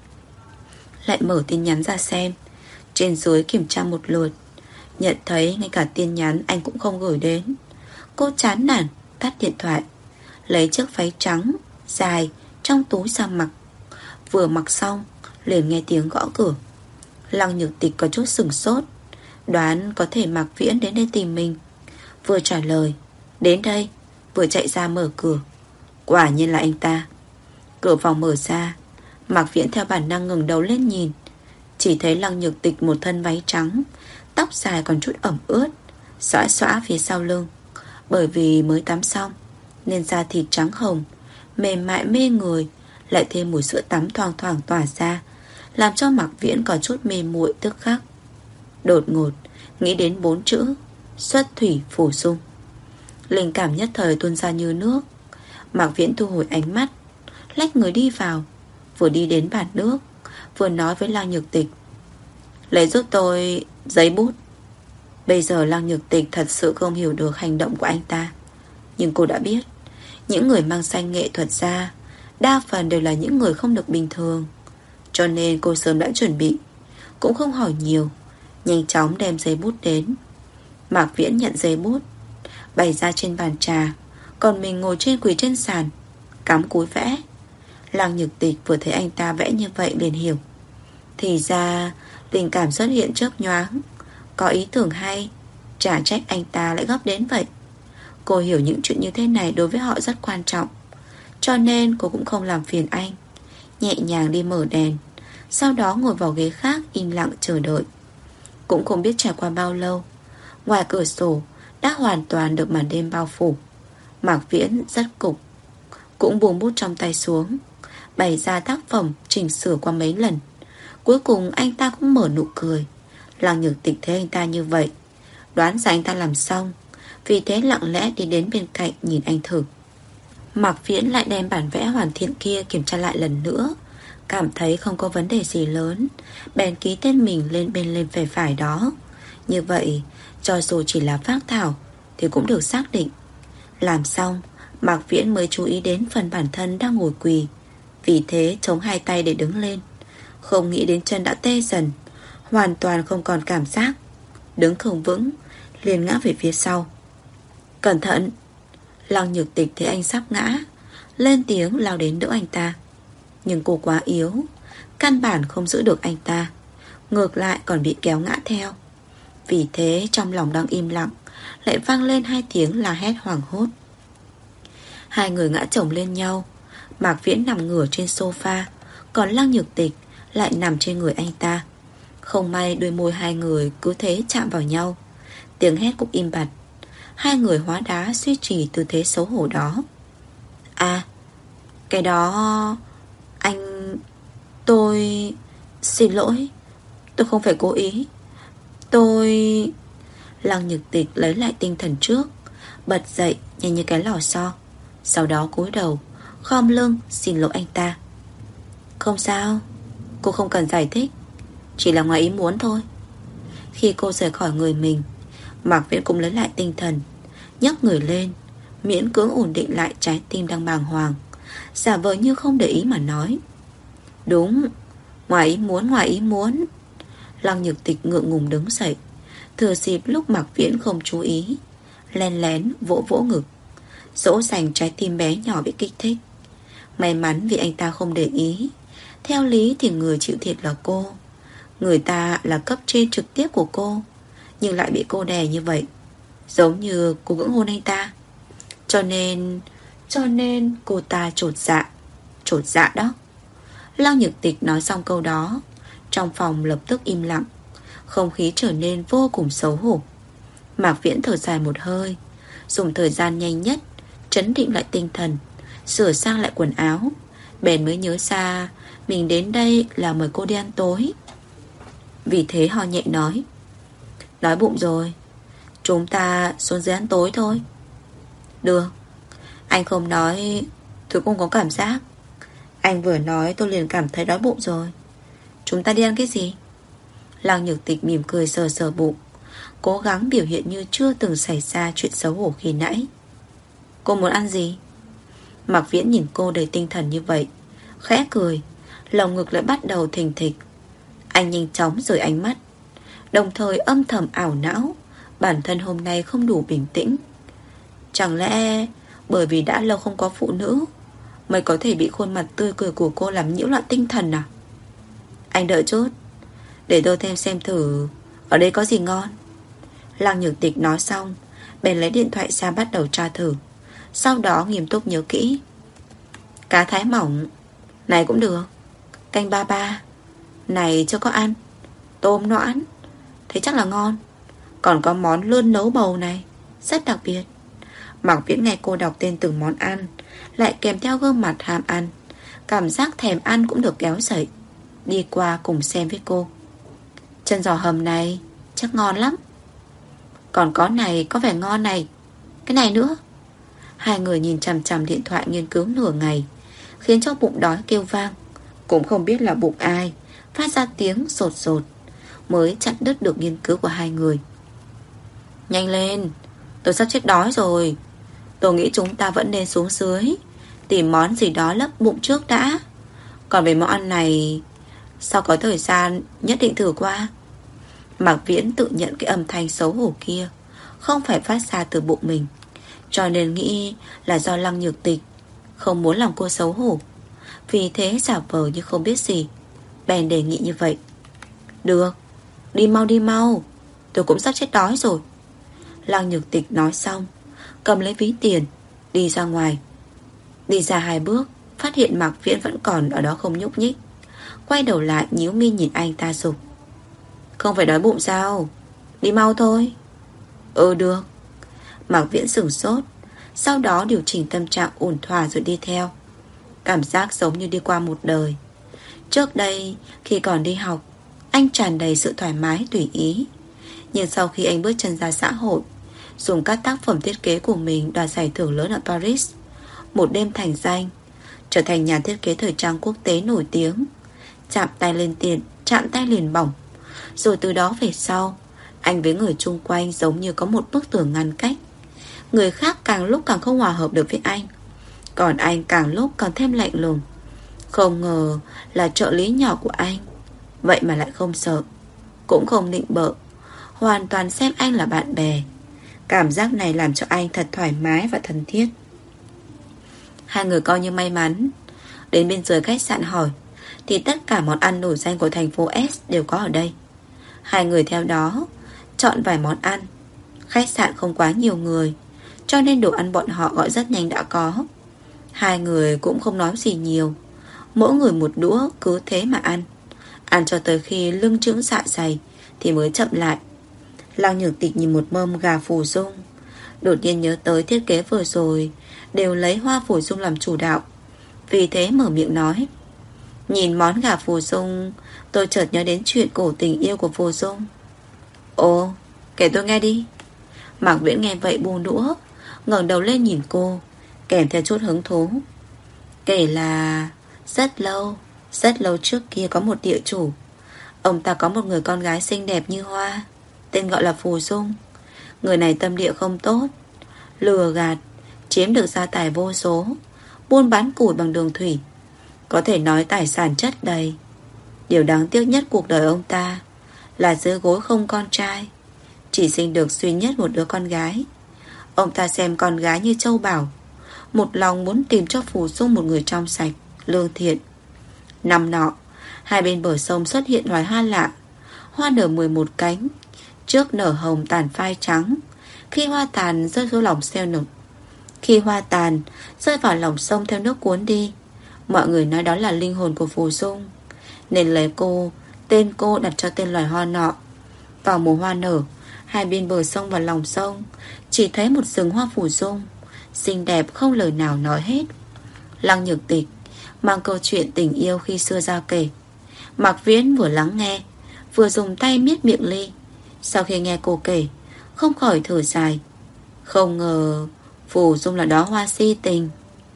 Lại mở tin nhắn ra xem. Trên dưới kiểm tra một lượt, nhận thấy ngay cả tin nhắn anh cũng không gửi đến. Cô chán nản tắt điện thoại, lấy chiếc váy trắng dài trong túi ra mặc. Vừa mặc xong liền nghe tiếng gõ cửa. Lăng Nhược Tịch có chút sửng sốt, đoán có thể Mạc Viễn đến đây tìm mình. Vừa trả lời đến đây, vừa chạy ra mở cửa. Quả nhiên là anh ta. Cửa phòng mở ra, Mạc Viễn theo bản năng ngẩng đầu lên nhìn. Chỉ thấy Lăng Nhược Tịch một thân váy trắng, tóc dài còn chút ẩm ướt, xõa xõa phía sau lưng. Bởi vì mới tắm xong nên da thịt trắng hồng, mềm mại mê người, lại thêm mùi sữa tắm thoang thoảng tỏa ra, làm cho Mạc Viễn có chút mê muội tức khắc. Đột ngột nghĩ đến 4 chữ xuất thủy phù dung. Linh cảm nhất thời tuôn ra như nước. Mạc Viễn thu hồi ánh mắt, lách người đi vào, vừa đi đến bàn nước, vừa nói với Lăng Nhược Tịch: lấy giúp tôi giấy bút. Bây giờ Lăng Nhược Tịch thật sự không hiểu được hành động của anh ta, nhưng cô đã biết những người mang danh nghệ thuật ra đa phần đều là những người không được bình thường. Cho nên cô sớm đã chuẩn bị, cũng không hỏi nhiều, nhanh chóng đem giấy bút đến. Mạc Viễn nhận giấy bút, bày ra trên bàn trà, còn mình ngồi quỳ trên sàn, cắm cúi vẽ. Lăng Nhược Tịch vừa thấy anh ta vẽ như vậy liền hiểu. Thì ra tình cảm xuất hiện chớp nhoáng, có ý tưởng hay, chả trách anh ta lại gấp đến vậy. Cô hiểu những chuyện như thế này đối với họ rất quan trọng, cho nên cô cũng không làm phiền anh, nhẹ nhàng đi mở đèn, sau đó ngồi vào ghế khác im lặng chờ đợi. Cũng không biết trải qua bao lâu, ngoài cửa sổ đã hoàn toàn được màn đêm bao phủ. Mạc Viễn rất cục, cũng buông bút trong tay xuống, bày ra tác phẩm chỉnh sửa qua mấy lần. Cuối cùng anh ta cũng mở nụ cười. Lăng Nhược Tịch thấy anh ta như vậy, đoán ra anh ta làm xong, vì thế lặng lẽ đi đến bên cạnh nhìn anh thử. Mạc Viễn lại đem bản vẽ hoàn thiện kia kiểm tra lại lần nữa, cảm thấy không có vấn đề gì lớn, bèn ký tên mình lên bên phải phải đó. Như vậy cho dù chỉ là phác thảo thì cũng được xác định. Làm xong, Mạc Viễn mới chú ý đến phần bản thân đang ngồi quỳ, vì thế chống hai tay để đứng lên. Không nghĩ đến chân đã tê dần, hoàn toàn không còn cảm giác, đứng không vững, liền ngã về phía sau. Cẩn thận! Lăng Nhược Tịch thấy anh sắp ngã, lên tiếng lao đến đỡ anh ta. Nhưng cô quá yếu, căn bản không giữ được anh ta, ngược lại còn bị kéo ngã theo. Vì thế trong lòng đang im lặng, lại vang lên hai tiếng la hét hoảng hốt. Hai người ngã chồng lên nhau. Mạc Viễn nằm ngửa trên sofa, còn Lăng Nhược Tịch lại nằm trên người anh ta. Không may đôi môi hai người cứ thế chạm vào nhau. Tiếng hét cũng im bặt. Hai người hóa đá duy trì tư thế xấu hổ đó. À, cái đó... Anh... Tôi... Xin lỗi. Tôi không phải cố ý. Tôi... Lăng Nhược Tịch lấy lại tinh thần trước, bật dậy nhanh như cái lò xo. Sau đó cúi đầu, khom lưng xin lỗi anh ta. Không sao, cô không cần giải thích, chỉ là ngoài ý muốn thôi. Khi cô rời khỏi người mình, Mạc Viễn cũng lấy lại tinh thần, nhấc người lên, miễn cưỡng ổn định lại trái tim đang bàng hoàng, giả vờ như không để ý mà nói. Đúng, ngoài ý muốn, ngoài ý muốn. Lăng Nhược Tịch ngượng ngùng đứng dậy, thừa dịp lúc Mạc Viễn không chú ý, len lén vỗ vỗ ngực, dỗ dành trái tim bé nhỏ bị kích thích. May mắn vì anh ta không để ý. Theo lý thì người chịu thiệt là cô. Người ta là cấp trên trực tiếp của cô, nhưng lại bị cô đè như vậy, giống như cô cưỡng hôn anh ta. Cho nên cô ta chột dạ đó. Lăng Nhược Tịch nói xong câu đó, trong phòng lập tức im lặng, không khí trở nên vô cùng xấu hổ. Mạc Viễn thở dài một hơi, dùng thời gian nhanh nhất trấn định lại tinh thần, sửa sang lại quần áo, bèn mới nhớ ra mình đến đây là mời cô đi ăn tối. Vì thế ho nhẹ nói, đói bụng rồi, chúng ta xuống dưới ăn tối thôi. Được. Anh không nói tôi cũng có cảm giác. Anh vừa nói tôi liền cảm thấy đói bụng rồi. Chúng ta đi ăn cái gì? Lăng Nhược Tịch mỉm cười sờ sờ bụng, cố gắng biểu hiện như chưa từng xảy ra chuyện xấu hổ khi nãy. Cô muốn ăn gì? Mạc Viễn nhìn cô đầy tinh thần như vậy, khẽ cười, lồng ngực lại bắt đầu thình thịch. Anh nhanh chóng rời ánh mắt, đồng thời âm thầm ảo não bản thân hôm nay không đủ bình tĩnh. Chẳng lẽ bởi vì đã lâu không có phụ nữ mới có thể bị khuôn mặt tươi cười của cô làm nhiễu loạn tinh thần à? Anh đợi chút, để tôi thêm xem thử ở đây có gì ngon. Lăng Nhược Tịch nói xong, bèn lấy điện thoại ra bắt đầu tra thử. Sau đó nghiêm túc nhớ kỹ. Cá thái mỏng này cũng được, canh ba ba này chưa có ăn, tôm noãn thấy chắc là ngon. Còn có món lươn nấu bầu này rất đặc biệt. Mạc Viễn nghe cô đọc tên từng món ăn, lại kèm theo gương mặt ham ăn, cảm giác thèm ăn cũng được kéo dậy, đi qua cùng xem với cô. Chân giò hầm này chắc ngon lắm. Còn có này có vẻ ngon này, cái này nữa. Hai người nhìn chằm chằm điện thoại nghiên cứu nửa ngày, khiến cho bụng đói kêu vang. Cũng không biết là bụng ai phát ra tiếng sột sột, mới chặn đứt được nghiên cứu của hai người. Nhanh lên, tôi sắp chết đói rồi. Tôi nghĩ chúng ta vẫn nên xuống dưới tìm món gì đó lấp bụng trước đã. Còn về món ăn này, sau có thời gian nhất định thử qua. Mạc Viễn tự nhận cái âm thanh xấu hổ kia không phải phát ra từ bụng mình, cho nên nghĩ là do Lăng Nhược Tịch không muốn làm cô xấu hổ, vì thế giả vờ như không biết gì, bèn đề nghị như vậy. Được, đi mau, tôi cũng sắp chết đói rồi. Lăng Nhược Tịch nói xong, cầm lấy ví tiền, đi ra ngoài. Đi ra 2 bước, phát hiện Mạc Viễn vẫn còn ở đó không nhúc nhích. Quay đầu lại nhíu mi nhìn anh ta giục, không phải đói bụng sao? Đi mau thôi. Ừ được. Mạc Viễn sửng sốt, sau đó điều chỉnh tâm trạng ổn thỏa rồi đi theo. Cảm giác giống như đi qua một đời. Trước đây khi còn đi học, anh tràn đầy sự thoải mái tùy ý. Nhưng sau khi anh bước chân ra xã hội, dùng các tác phẩm thiết kế của mình đoạt giải thưởng lớn ở Paris, một đêm thành danh, trở thành nhà thiết kế thời trang quốc tế nổi tiếng, chạm tay lên tiền, chạm tay liền bỏng. Rồi từ đó về sau, anh với người chung quanh giống như có một bức tường ngăn cách. Người khác càng lúc càng không hòa hợp được với anh, còn anh càng lúc càng thêm lạnh lùng. Không ngờ là trợ lý nhỏ của anh, vậy mà lại không sợ, cũng không nịnh bợ, hoàn toàn xem anh là bạn bè. Cảm giác này làm cho anh thật thoải mái và thân thiết. Hai người coi như may mắn. Đến bên dưới khách sạn hỏi, thì tất cả món ăn nổi danh của thành phố S đều có ở đây. Hai người theo đó chọn vài món ăn. Khách sạn không quá nhiều người, cho nên đồ ăn bọn họ gọi rất nhanh đã có. Hai người cũng không nói gì nhiều, mỗi người một đũa cứ thế mà ăn. Ăn cho tới khi lưng chững dạ dày thì mới chậm lại. Lăng Nhược Tịch nhìn một mâm gà phù dung, đột nhiên nhớ tới thiết kế vừa rồi đều lấy hoa phù dung làm chủ đạo, vì thế mở miệng nói: nhìn món gà phù dung, tôi chợt nhớ đến chuyện cổ tình yêu của phù dung. Ồ, kể tôi nghe đi. Mạc Viễn nghe vậy buông đũa, ngẩng đầu lên nhìn cô, kèm theo chút hứng thú. Kể là rất lâu trước kia có một địa chủ. Ông ta có một người con gái xinh đẹp như hoa, tên gọi là Phù Dung. Người này tâm địa không tốt, lừa gạt, chiếm được gia tài vô số, buôn bán củi bằng đường thủy, có thể nói tài sản chất đầy. Điều đáng tiếc nhất cuộc đời ông ta là dưới gối không con trai, chỉ sinh được duy nhất một đứa con gái. Ông ta xem con gái như châu báu, một lòng muốn tìm cho Phù Dung một người trong sạch, lương thiện. Năm nọ, hai bên bờ sông xuất hiện loài hoa lạ. Hoa nở 11 cánh, trước nở hồng tàn phai trắng. Khi hoa tàn rơi vào lòng sông nở, khi hoa tàn rơi vào lòng sông theo nước cuốn đi, mọi người nói đó là linh hồn của Phù Dung, nên lấy tên cô đặt cho tên loài hoa nọ. Vào mùa hoa nở, hai bên bờ sông và lòng sông chỉ thấy một rừng hoa Phù Dung, xinh đẹp không lời nào nói hết. Lăng Nhược Tịch mang câu chuyện tình yêu khi xưa ra kể. Mạc Viễn vừa lắng nghe, vừa dùng tay miết miệng ly. Sau khi nghe cô kể, không khỏi thở dài. Không ngờ Phù Dung là đóa hoa si tình.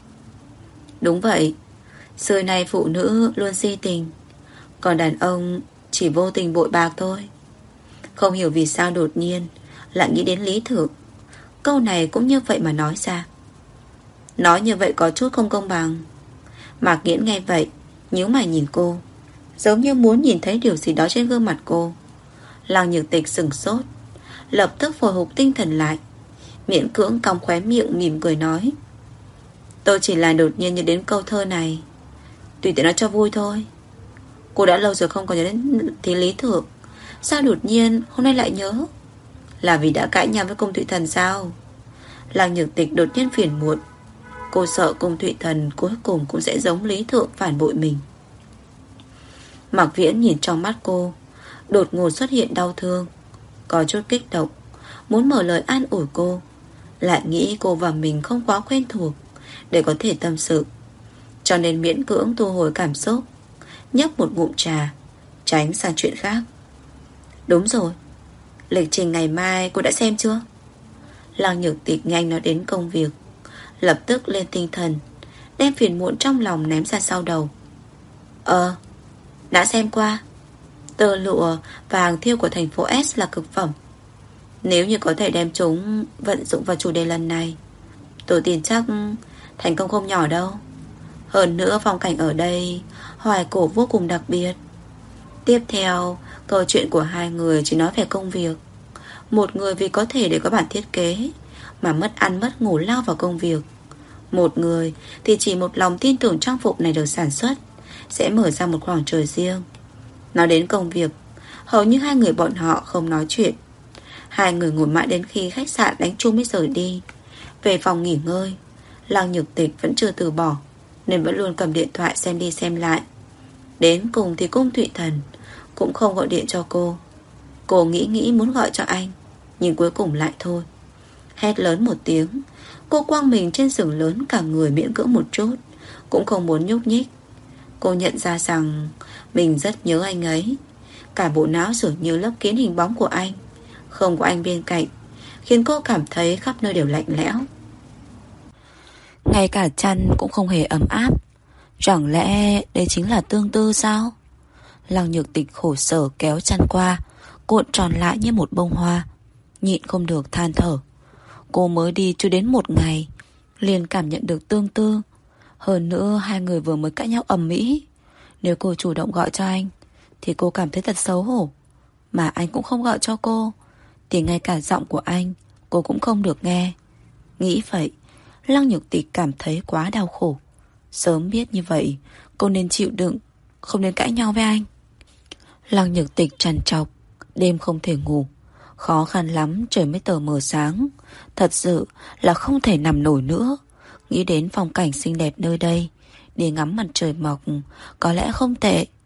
Đúng vậy, xưa nay phụ nữ luôn si tình, còn đàn ông chỉ vô tình bội bạc thôi. Không hiểu vì sao đột nhiên lại nghĩ đến Lý Thượng. Câu này cũng như vậy mà nói ra. Nói như vậy có chút không công bằng. Mạc Nghiễn nghe vậy, nhíu mày nhìn cô, giống như muốn nhìn thấy điều gì đó trên gương mặt cô. Lăng Nhược Tịch sửng sốt, lập tức hồi phục tinh thần lại, miễn cưỡng cong khóe miệng mỉm cười nói: tôi chỉ là đột nhiên nhớ đến câu thơ này, tùy tiện nói cho vui thôi. Cô đã lâu rồi không còn nhớ đến thì Lý Thượng, sao đột nhiên hôm nay lại nhớ? Là vì đã cãi nhau với Cung Thụy Thần sao? Lăng Nhược Tịch đột nhiên phiền muộn. Cô sợ Cung Thụy Thần cuối cùng cũng sẽ giống Lý Thượng phản bội mình. Mạc Viễn nhìn trong mắt cô, đột ngột xuất hiện đau thương, có chút kích động, muốn mở lời an ủi cô, lại nghĩ cô và mình không quá quen thuộc để có thể tâm sự, cho nên miễn cưỡng thu hồi cảm xúc, nhấp một ngụm trà, tránh sang chuyện khác. Đúng rồi, lịch trình ngày mai cô đã xem chưa? Lăng Nhược Tịch nhanh nói đến công việc, lập tức lên tinh thần, đem phiền muộn trong lòng ném ra sau đầu. Đã xem qua. Tơ lụa và hàng thiêu của thành phố S là cực phẩm. Nếu như có thể đem chúng vận dụng vào chủ đề lần này, tôi tin chắc thành công không nhỏ đâu. Hơn nữa phong cảnh ở đây hoài cổ vô cùng đặc biệt. Tiếp theo, câu chuyện của hai người chỉ nói về công việc. Một người vì có thể để có bản thiết kế mà mất ăn mất ngủ lao vào công việc. Một người thì chỉ một lòng tin tưởng trang phục này được sản xuất sẽ mở ra một khoảng trời riêng. Nói đến công việc, hầu như hai người bọn họ không nói chuyện. Hai người ngồi mãi đến khi khách sạn đánh chuông mới rời đi. Về phòng nghỉ ngơi, Lăng Nhược Tịch vẫn chưa từ bỏ, nên vẫn luôn cầm điện thoại xem đi xem lại. Đến cùng thì Cung Thụy Thần cũng không gọi điện cho cô. Cô nghĩ muốn gọi cho anh, nhưng cuối cùng lại thôi. Hét lớn một tiếng, cô quăng mình trên giường lớn, cả người miễn cưỡng một chút, cũng không muốn nhúc nhích. Cô nhận ra rằng mình rất nhớ anh ấy. Cả bộ não dường như lấp kín hình bóng của anh. Không có anh bên cạnh khiến cô cảm thấy khắp nơi đều lạnh lẽo. Ngay cả chăn cũng không hề ấm áp. Chẳng lẽ đây chính là tương tư sao? Lăng Nhược Tịch khổ sở kéo chăn qua, cuộn tròn lại như một bông hoa, nhịn không được than thở. Cô mới đi chưa đến một ngày liền cảm nhận được tương tư. Hơn nữa hai người vừa mới cãi nhau ầm ĩ. Nếu cô chủ động gọi cho anh thì cô cảm thấy thật xấu hổ. Mà anh cũng không gọi cho cô thì ngay cả giọng của anh cô cũng không được nghe. Nghĩ vậy, Lăng Nhược Tịch cảm thấy quá đau khổ. Sớm biết như vậy, cô nên chịu đựng, không nên cãi nhau với anh. Lăng Nhược Tịch trằn trọc, đêm không thể ngủ. Khó khăn lắm trời mới tờ mờ sáng. Thật sự là không thể nằm nổi nữa. Nghĩ đến phong cảnh xinh đẹp nơi đây, đi ngắm mặt trời mọc có lẽ không tệ.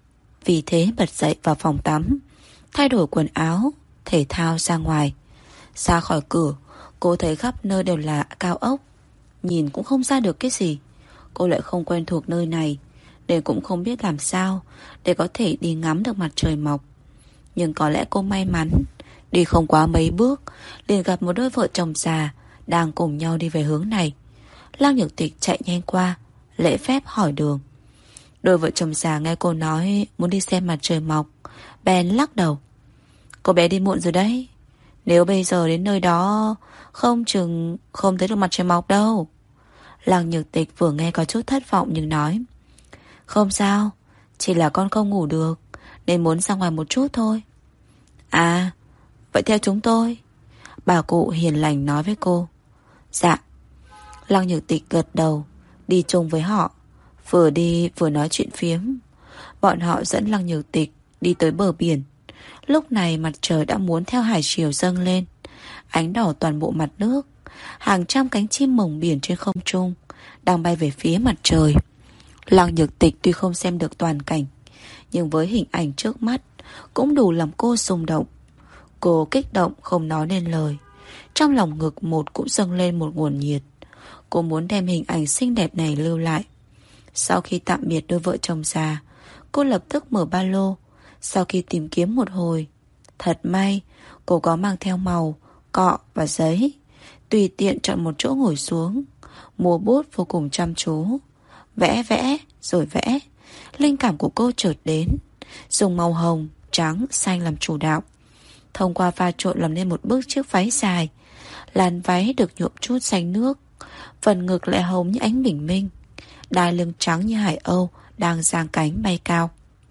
Vì thế bật dậy vào phòng tắm, thay đổi quần áo thể thao ra ngoài. Ra khỏi cửa, cô thấy khắp nơi đều là cao ốc, nhìn cũng không ra được cái gì. Cô lại không quen thuộc nơi này, nên cũng không biết làm sao để có thể đi ngắm được mặt trời mọc. Nhưng có lẽ cô may mắn, đi không quá mấy bước liền gặp một đôi vợ chồng già đang cùng nhau đi về hướng này. Lăng Nhược Tịch chạy nhanh qua, lễ phép hỏi đường. Đôi vợ chồng già nghe cô nói muốn đi xem mặt trời mọc, bèn lắc đầu. Cô bé đi muộn rồi đấy. Nếu bây giờ đến nơi đó, không chừng không thấy được mặt trời mọc đâu. Lăng Nhược Tịch vừa nghe có chút thất vọng nhưng nói. Không sao, chỉ là con không ngủ được, nên muốn ra ngoài một chút thôi. À, vậy theo chúng tôi. Bà cụ hiền lành nói với cô. Dạ. Lăng Nhược Tịch gật đầu, đi chung với họ. Vừa đi vừa nói chuyện phiếm. Bọn họ dẫn Lăng Nhược Tịch đi tới bờ biển. Lúc này mặt trời đã muốn theo hải chiều dâng lên, ánh đỏ toàn bộ mặt nước. Hàng trăm cánh chim mồng biển trên không trung đang bay về phía mặt trời. Lăng Nhược Tịch tuy không xem được toàn cảnh, nhưng với hình ảnh trước mắt cũng đủ làm cô xung động. Cô kích động không nói nên lời. Trong lòng ngực một cũng dâng lên một nguồn nhiệt. Cô muốn đem hình ảnh xinh đẹp này lưu lại. Sau khi tạm biệt đôi vợ chồng già, cô lập tức mở ba lô. Sau khi tìm kiếm một hồi, thật may cô có mang theo màu, cọ và giấy. Tùy tiện chọn một chỗ ngồi xuống, mua bút vô cùng chăm chú. Vẽ vẽ rồi vẽ. Linh cảm của cô chợt đến. Dùng màu hồng, trắng, xanh làm chủ đạo. Thông qua pha trộn làm nên một bức chiếc váy dài. Làn váy được nhuộm chút xanh nước, phần ngực lại hồng như ánh bình minh. Đai lưng trắng như hải âu đang giang cánh bay cao.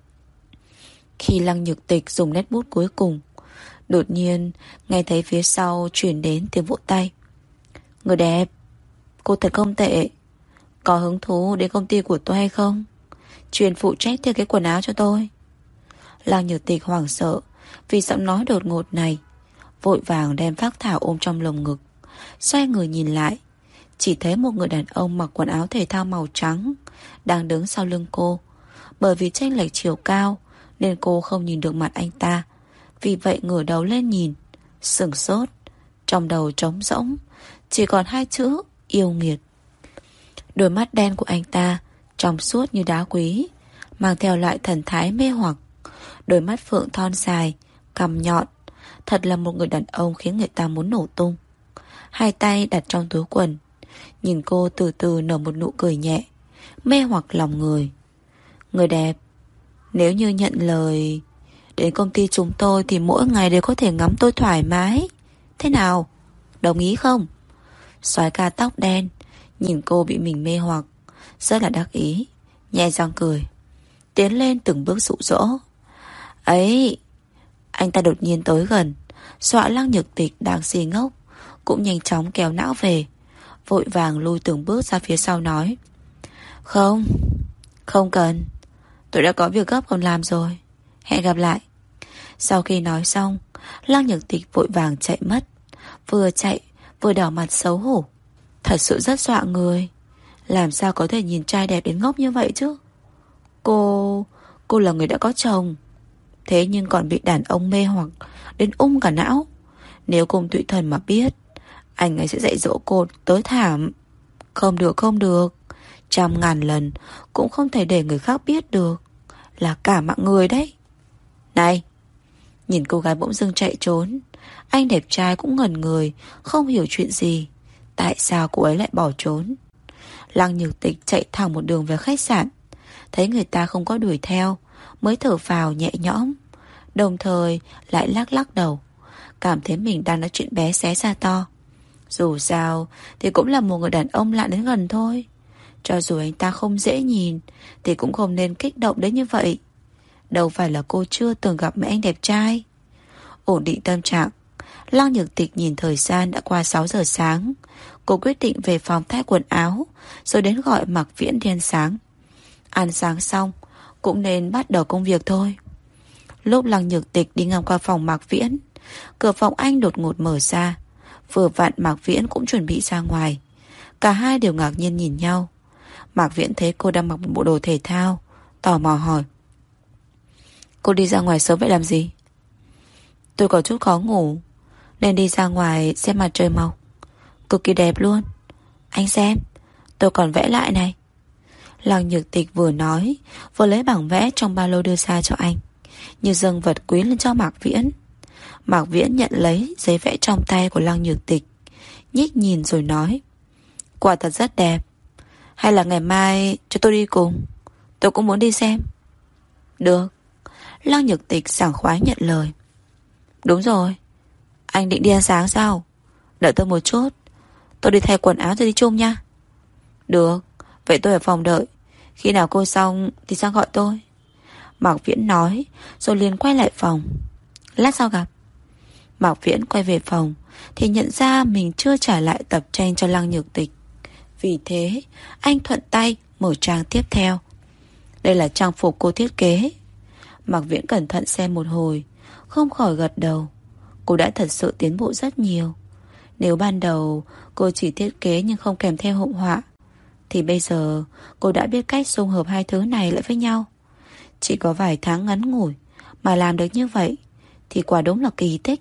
Khi Lăng Nhược Tịch dùng nét bút cuối cùng, đột nhiên nghe thấy phía sau truyền đến tiếng vỗ tay. Người đẹp, cô thật không tệ. Có hứng thú đến công ty của tôi hay không? Chuyên phụ trách theo cái quần áo cho tôi. Lăng Nhược Tịch hoảng sợ vì giọng nói đột ngột này, vội vàng đem phác thảo ôm trong lồng ngực. Xoay người nhìn lại, chỉ thấy một người đàn ông mặc quần áo thể thao màu trắng đang đứng sau lưng cô. Bởi vì chênh lệch chiều cao nên cô không nhìn được mặt anh ta. Vì vậy ngửa đầu lên nhìn, sửng sốt. Trong đầu trống rỗng, chỉ còn hai chữ yêu nghiệt. Đôi mắt đen của anh ta trong suốt như đá quý, mang theo loại thần thái mê hoặc. Đôi mắt phượng thon dài, cằm nhọn. Thật là một người đàn ông khiến người ta muốn nổ tung. Hai tay đặt trong túi quần, nhìn cô từ từ nở một nụ cười nhẹ, mê hoặc lòng người. Người đẹp, nếu như nhận lời đến công ty chúng tôi thì mỗi ngày đều có thể ngắm tôi thoải mái. Thế nào? Đồng ý không? Soái ca tóc đen nhìn cô bị mình mê hoặc, rất là đắc ý, nhẹ răng cười, tiến lên từng bước dụ dỗ. Ấy! Anh ta đột nhiên tới gần, dọa Lăng Nhược Tịch đang si ngốc cũng nhanh chóng kéo não về, vội vàng lui từng bước ra phía sau nói. Không, không cần, tôi đã có việc gấp còn làm rồi. Hẹn gặp lại. Sau khi nói xong, Lăng Nhược Tịch vội vàng chạy mất. Vừa chạy vừa đỏ mặt xấu hổ. Thật sự rất dọa người. Làm sao có thể nhìn trai đẹp đến ngốc như vậy chứ? Cô là người đã có chồng, thế nhưng còn bị đàn ông mê hoặc đến cả não. Nếu cùng Thụy Thần mà biết, anh ấy sẽ dạy dỗ cô tới thảm. Không được, không được. 100.000 lần cũng không thể để người khác biết được. Là cả mạng người đấy. Này! Nhìn cô gái bỗng dưng chạy trốn, anh đẹp trai cũng ngẩn người, không hiểu chuyện gì. Tại sao cô ấy lại bỏ trốn? Lăng Nhược Tịch chạy thẳng một đường về khách sạn. Thấy người ta không có đuổi theo, mới thở phào nhẹ nhõm, đồng thời lại lắc lắc đầu, cảm thấy mình đang nói chuyện bé xé ra to. Dù sao thì cũng là một người đàn ông lạ đến gần thôi. Cho dù anh ta không dễ nhìn thì cũng không nên kích động đến như vậy. Đâu phải là cô chưa từng gặp mấy anh đẹp trai. Ổn định tâm trạng, Lăng Nhược Tịch nhìn thời gian đã qua 6 giờ sáng. Cô quyết định về phòng thay quần áo, rồi đến gọi Mạc Viễn đi ăn sáng. Ăn sáng xong cũng nên bắt đầu công việc thôi. Lúc Lăng Nhược Tịch đi ngang qua phòng Mạc Viễn, cửa phòng anh đột ngột mở ra. Vừa vặn Mạc Viễn cũng chuẩn bị ra ngoài. Cả hai đều ngạc nhiên nhìn nhau. Mạc Viễn thấy cô đang mặc một bộ đồ thể thao, tò mò hỏi. Cô đi ra ngoài sớm vậy làm gì? Tôi có chút khó ngủ nên đi ra ngoài xem mặt trời mọc. Cực kỳ đẹp luôn. Anh xem, tôi còn vẽ lại này. Lăng Nhược Tịch vừa nói vừa lấy bảng vẽ trong ba lô đưa ra cho anh, như dâng vật quý lên cho Mạc Viễn. Mạc Viễn nhận lấy giấy vẽ trong tay của Lăng Nhược Tịch, nhích nhìn rồi nói: quả thật rất đẹp. Hay là ngày mai cho tôi đi cùng? Tôi cũng muốn đi xem. Được. Lăng Nhược Tịch sảng khoái nhận lời. Đúng rồi, anh định đi ăn sáng sao? Đợi tôi một chút, tôi đi thay quần áo rồi đi chung nha. Được, vậy tôi ở phòng đợi. Khi nào cô xong thì sang gọi tôi. Mạc Viễn nói rồi liền quay lại phòng. Lát sau gặp. Mạc Viễn quay về phòng thì nhận ra mình chưa trả lại tập tranh cho Lăng Nhược Tịch. Vì thế anh thuận tay mở trang tiếp theo. Đây là trang phục cô thiết kế. Mạc Viễn cẩn thận xem một hồi, không khỏi gật đầu. Cô đã thật sự tiến bộ rất nhiều. Nếu ban đầu cô chỉ thiết kế nhưng không kèm theo hội họa, thì bây giờ cô đã biết cách dung hợp hai thứ này lại với nhau. Chỉ có vài tháng ngắn ngủi mà làm được như vậy thì quả đúng là kỳ tích.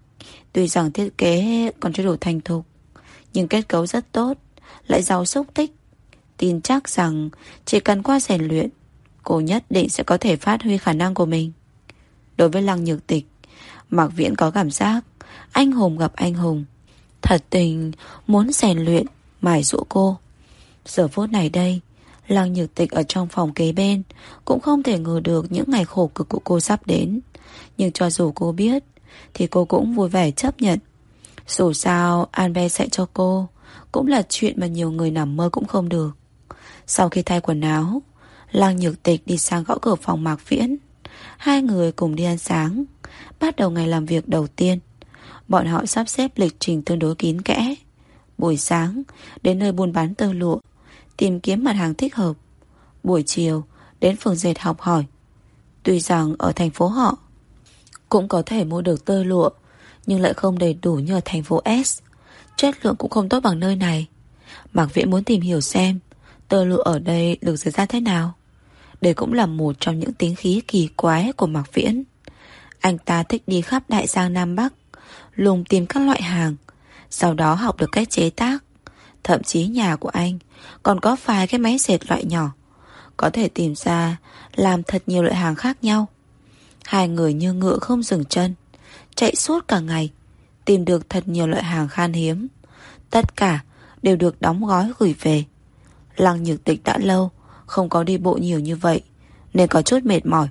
Tuy rằng thiết kế còn chưa đủ thành thục, nhưng kết cấu rất tốt, lại giàu xúc tích. Tin chắc rằng chỉ cần qua rèn luyện, cô nhất định sẽ có thể phát huy khả năng của mình. Đối với Lăng Nhược Tịch, Mạc Viễn có cảm giác anh hùng gặp anh hùng, thật tình muốn rèn luyện, mài giũa cô. Giờ phút này đây, Lăng Nhược Tịch ở trong phòng kế bên cũng không thể ngờ được những ngày khổ cực của cô sắp đến. Nhưng cho dù cô biết thì cô cũng vui vẻ chấp nhận. Dù sao Albert dạy cho cô cũng là chuyện mà nhiều người nằm mơ cũng không được. Sau khi thay quần áo, Lăng Nhược Tịch đi sang gõ cửa phòng Mạc Viễn. Hai người cùng đi ăn sáng, bắt đầu ngày làm việc đầu tiên. Bọn họ sắp xếp lịch trình tương đối kín kẽ. Buổi sáng đến nơi buôn bán tơ lụa, tìm kiếm mặt hàng thích hợp. Buổi chiều đến phường dệt học hỏi. Tuy rằng ở thành phố họ cũng có thể mua được tơ lụa, nhưng lại không đầy đủ như ở thành phố S. Chất lượng cũng không tốt bằng nơi này. Mạc Viễn muốn tìm hiểu xem tơ lụa ở đây được dệt ra thế nào. Đây cũng là một trong những tính khí kỳ quái của Mạc Viễn. Anh ta thích đi khắp Đại Giang Nam Bắc, lùng tìm các loại hàng, sau đó học được cách chế tác. Thậm chí nhà của anh còn có vài cái máy dệt loại nhỏ, có thể tìm ra làm thật nhiều loại hàng khác nhau. Hai người như ngựa không dừng chân, chạy suốt cả ngày, tìm được thật nhiều loại hàng khan hiếm. Tất cả đều được đóng gói gửi về. Lăng Nhược Tịch đã lâu không có đi bộ nhiều như vậy nên có chút mệt mỏi.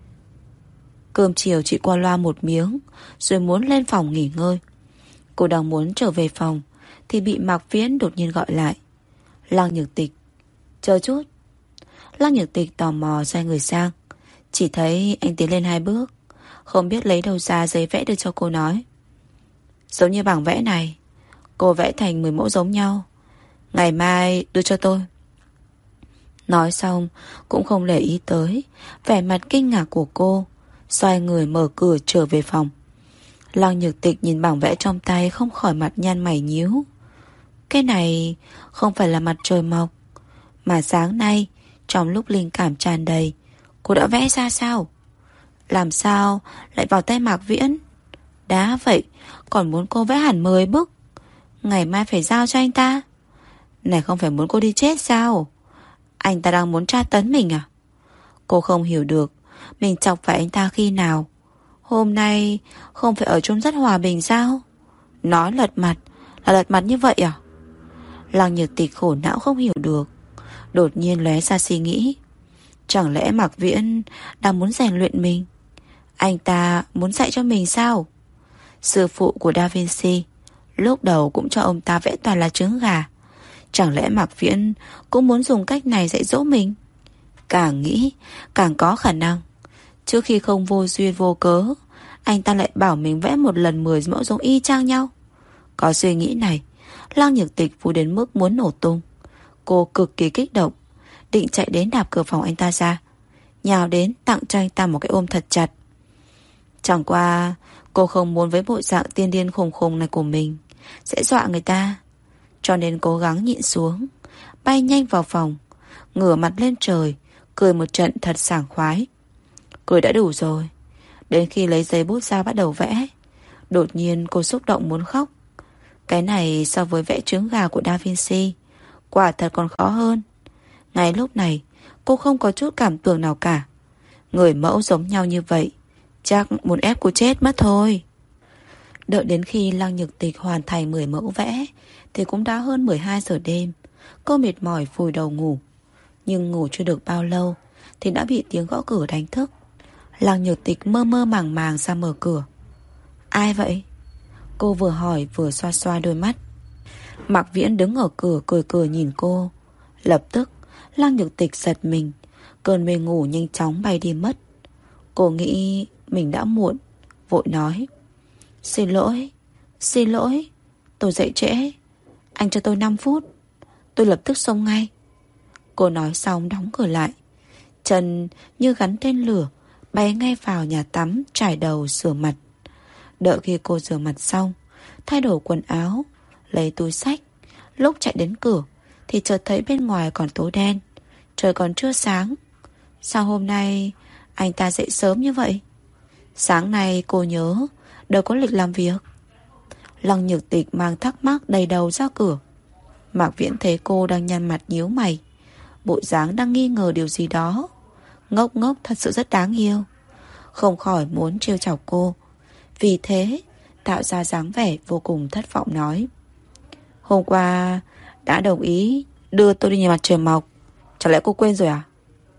Cơm chiều chỉ qua loa một miếng rồi muốn lên phòng nghỉ ngơi. Cô đang muốn trở về phòng thì bị Mạc Viễn đột nhiên gọi lại. Lăng Nhược Tịch, chờ chút. Lăng Nhược Tịch tò mò xoay người sang, chỉ thấy anh tiến lên 2 bước, không biết lấy đâu ra giấy vẽ đưa cho cô, nói: giống như bảng vẽ này, cô vẽ thành 10 mẫu giống nhau, ngày mai đưa cho tôi. Nói xong cũng không để ý tới vẻ mặt kinh ngạc của cô, xoay người mở cửa trở về phòng. Lăng Nhược Tịch nhìn bảng vẽ trong tay không khỏi mặt nhăn mày nhíu. Cái này không phải là mặt trời mọc, mà sáng nay trong lúc linh cảm tràn đầy, cô đã vẽ ra sao? Làm sao lại vào tay Mạc Viễn? Đá vậy còn muốn cô vẽ hẳn 10 bức, ngày mai phải giao cho anh ta. Này không phải muốn cô đi chết sao? Anh ta đang muốn tra tấn mình à? Cô không hiểu được mình chọc phải anh ta khi nào. Hôm nay không phải ở chung rất hòa bình sao? Nói lật mặt là lật mặt như vậy à? Lăng Nhược Tịch khổ não không hiểu được. Đột nhiên lóe ra suy nghĩ, chẳng lẽ Mạc Viễn đang muốn rèn luyện mình? Anh ta muốn dạy cho mình sao? Sư phụ của Da Vinci lúc đầu cũng cho ông ta vẽ toàn là trứng gà. Chẳng lẽ Mạc Viễn cũng muốn dùng cách này dạy dỗ mình? Càng nghĩ càng có khả năng. Trước khi không vô duyên vô cớ, anh ta lại bảo mình vẽ một lần 10 mẫu giống y chang nhau. Có suy nghĩ này, Lăng Nhược Tịch vui đến mức muốn nổ tung. Cô cực kỳ kích động, định chạy đến đạp cửa phòng anh ta ra, nhào đến tặng cho anh ta một cái ôm thật chặt. Chẳng qua cô không muốn với bộ dạng tiên điên khùng khùng này của mình sẽ dọa người ta, cho nên cố gắng nhịn xuống, bay nhanh vào phòng, ngửa mặt lên trời, cười một trận thật sảng khoái. Cười đã đủ rồi. Đến khi lấy giấy bút ra bắt đầu vẽ, đột nhiên cô xúc động muốn khóc. Cái này so với vẽ trứng gà của Da Vinci quả thật còn khó hơn. Ngay lúc này cô không có chút cảm tưởng nào cả. Người mẫu giống nhau như vậy, chắc muốn ép cô chết mất thôi. Đợi đến khi Lăng Nhược Tịch hoàn thành 10 mẫu vẽ thì cũng đã hơn 12 giờ đêm. Cô mệt mỏi vùi đầu ngủ. Nhưng ngủ chưa được bao lâu thì đã bị tiếng gõ cửa đánh thức. Lăng Nhược Tịch mơ mơ màng màng ra mở cửa. Ai vậy? Cô vừa hỏi vừa xoa xoa đôi mắt. Mạc Viễn đứng ở cửa cười cười nhìn cô. Lập tức Lăng Nhược Tịch giật mình. Cơn mê ngủ nhanh chóng bay đi mất. Cô nghĩ mình đã muộn, vội nói: Xin lỗi, tôi dậy trễ. Anh cho tôi 5 phút, tôi lập tức xông ngay. Cô nói xong đóng cửa lại. Chân như gắn tên lửa bay ngay vào nhà tắm, trải đầu rửa mặt. Đợi khi cô rửa mặt xong, thay đổi quần áo, lấy túi xách, lúc chạy đến cửa thì chợt thấy bên ngoài còn tối đen, trời còn chưa sáng. Sao hôm nay anh ta dậy sớm như vậy? Sáng nay cô nhớ đâu có lịch làm việc. Lăng Nhược Tịch mang thắc mắc đầy đầu ra cửa. Mạc Viễn thấy cô đang nhăn mặt nhíu mày, bộ dáng đang nghi ngờ điều gì đó. Ngốc ngốc thật sự rất đáng yêu. Không khỏi muốn trêu chọc cô. Vì thế tạo ra dáng vẻ vô cùng thất vọng nói: Hôm qua đã đồng ý đưa tôi đi nhìn mặt trời mọc, chẳng lẽ cô quên rồi à?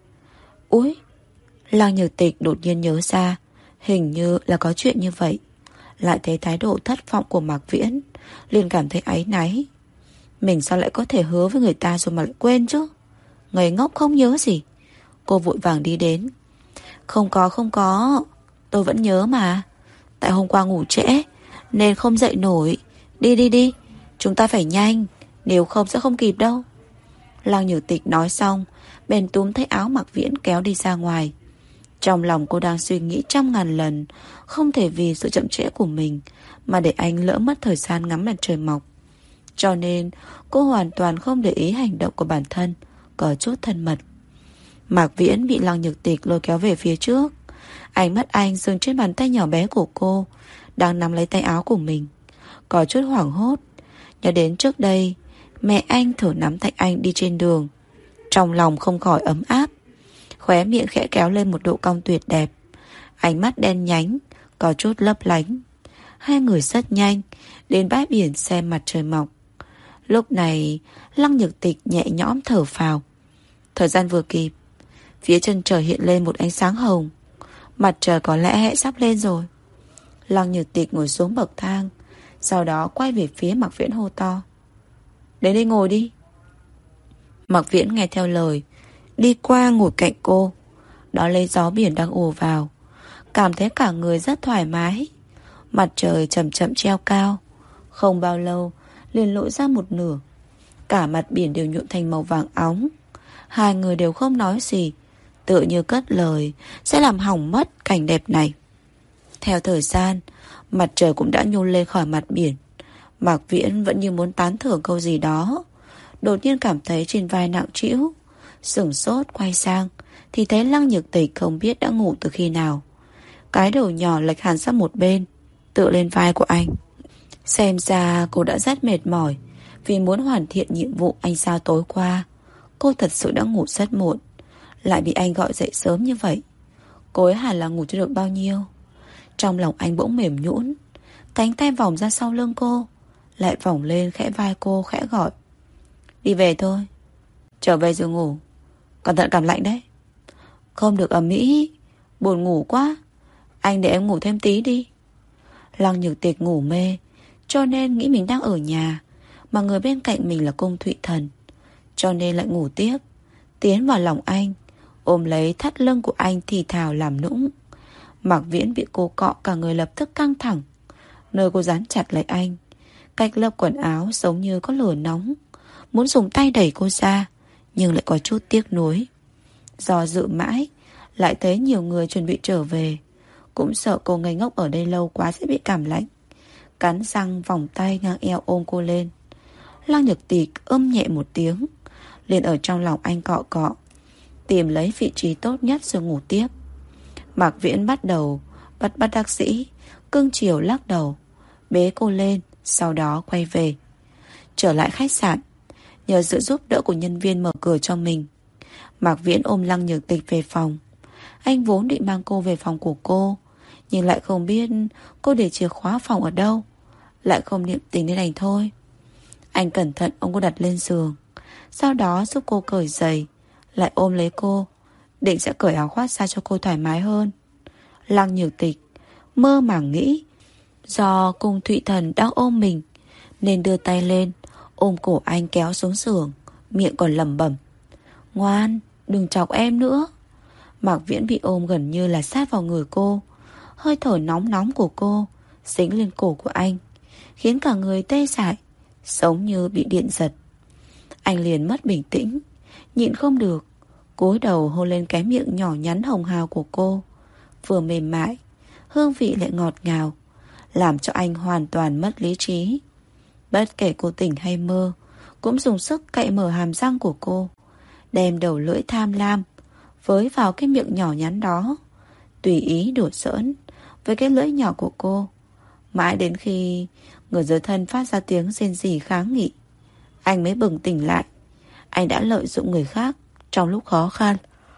Úi, Lăng Nhược Tịch đột nhiên nhớ ra, hình như là có chuyện như vậy. Lại thấy thái độ thất vọng của Mạc Viễn, liền cảm thấy áy náy. Mình sao lại có thể hứa với người ta rồi mà lại quên chứ? Ngây ngốc không nhớ gì. Cô vội vàng đi đến. Không có, tôi vẫn nhớ mà. Tại hôm qua ngủ trễ nên không dậy nổi. Đi, chúng ta phải nhanh, nếu không sẽ không kịp đâu. Lăng Nhược Tịch nói xong bèn túm thấy áo Mạc Viễn kéo đi ra ngoài. Trong lòng cô đang suy nghĩ trăm ngàn lần, không thể vì sự chậm trễ của mình mà để anh lỡ mất thời gian ngắm mặt trời mọc. Cho nên cô hoàn toàn không để ý hành động của bản thân có chút thân mật. Mạc Viễn bị Lăng Nhược Tịch lôi kéo về phía trước. Ánh mắt anh dừng trên bàn tay nhỏ bé của cô đang nắm lấy tay áo của mình. Có chút hoảng hốt, nhớ đến trước đây mẹ anh thử nắm tay anh đi trên đường. Trong lòng không khỏi ấm áp, khóe miệng khẽ kéo lên một độ cong tuyệt đẹp. Ánh mắt đen nhánh, có chút lấp lánh. Hai người rất nhanh đến bãi biển xem mặt trời mọc. Lúc này Lăng Nhược Tịch nhẹ nhõm thở phào. Thời gian vừa kịp, phía chân trời hiện lên một ánh sáng hồng. Mặt trời có lẽ sắp lên rồi. Lăng Nhược Tịch ngồi xuống bậc thang, sau đó quay về phía Mạc Viễn hô to: Đến đây ngồi đi. Mạc Viễn nghe theo lời, đi qua ngồi cạnh cô, đón lấy gió biển đang ùa vào. Cảm thấy cả người rất thoải mái. Mặt trời chậm chậm treo cao, không bao lâu liền lộ ra một nửa. Cả mặt biển đều nhuộm thành màu vàng óng. Hai người đều không nói gì, tựa như cất lời sẽ làm hỏng mất cảnh đẹp này. Theo thời gian, mặt trời cũng đã nhô lên khỏi mặt biển. Mạc Viễn vẫn như muốn tán thưởng câu gì đó, đột nhiên cảm thấy trên vai nặng trĩu. Sửng sốt quay sang thì thấy Lăng Nhược Tịch không biết đã ngủ từ khi nào. Cái đầu nhỏ lệch hẳn sang một bên, tựa lên vai của anh. Xem ra cô đã rất mệt mỏi vì muốn hoàn thiện nhiệm vụ anh giao tối qua. Cô thật sự đã ngủ rất muộn, lại bị anh gọi dậy sớm như vậy. Cô ấy hẳn là ngủ chưa được bao nhiêu. Trong lòng anh bỗng mềm nhũn, cánh tay vòng ra sau lưng cô, lại vòng lên khẽ vai cô, khẽ gọi: Đi về thôi, trở về rồi ngủ, cẩn thận cảm lạnh đấy. Không được ầm ĩ, buồn ngủ quá, anh để em ngủ thêm tí đi. Lăng Nhược Tịch ngủ mê, cho nên nghĩ mình đang ở nhà, mà người bên cạnh mình là Cung Thụy Thần, cho nên lại ngủ tiếp. Tiến vào lòng anh, ôm lấy thắt lưng của anh thì thào làm nũng. Mạc Viễn bị cô cọ cả người lập tức căng thẳng. Nơi cô dán chặt lấy anh, cách lớp quần áo giống như có lửa nóng, muốn dùng tay đẩy cô ra, nhưng lại có chút tiếc nuối. Do dự mãi, lại thấy nhiều người chuẩn bị trở về, cũng sợ cô ngây ngốc ở đây lâu quá sẽ bị cảm lạnh. Cắn răng vòng tay ngang eo ôm cô lên. Lăng Nhược Tịch nhẹ một tiếng, liền ở trong lòng anh cọ cọ, tìm lấy vị trí tốt nhất rồi ngủ tiếp. Mạc Viễn bắt đầu bất đắc dĩ, cưng chiều lắc đầu, bế cô lên, sau đó quay về. Trở lại khách sạn, nhờ sự giúp đỡ của nhân viên mở cửa cho mình, Mạc Viễn ôm Lăng Nhược Tịch về phòng. Anh vốn định mang cô về phòng của cô, nhưng lại không biết cô để chìa khóa phòng ở đâu, lại không niệm tình nên đành thôi. Anh cẩn thận ôm cô đặt lên giường, sau đó giúp cô cởi giày, lại ôm lấy cô, định sẽ cởi áo khoác ra cho cô thoải mái hơn. Lăng Nhược Tịch mơ màng nghĩ do Cung Thụy Thần đang ôm mình nên đưa tay lên ôm cổ anh kéo xuống giường, miệng còn lẩm bẩm: ngoan, đừng chọc em nữa. Mạc Viễn bị ôm gần như là sát vào người cô, hơi thở nóng nóng của cô dính lên cổ của anh, khiến cả người tê dại, giống như bị điện giật. Anh liền mất bình tĩnh, nhịn không được, cúi đầu hôn lên cái miệng nhỏ nhắn hồng hào của cô, vừa mềm mại, hương vị lại ngọt ngào, làm cho anh hoàn toàn mất lý trí. Bất kể cô tỉnh hay mơ, cũng dùng sức cạy mở hàm răng của cô, đem đầu lưỡi tham lam với vào cái miệng nhỏ nhắn đó, tùy ý đùa giỡn với cái lưỡi nhỏ của cô, mãi đến khi người dưới thân phát ra tiếng rên rỉ kháng nghị, anh mới bừng tỉnh lại. Anh đã lợi dụng người khác trong lúc khó khăn,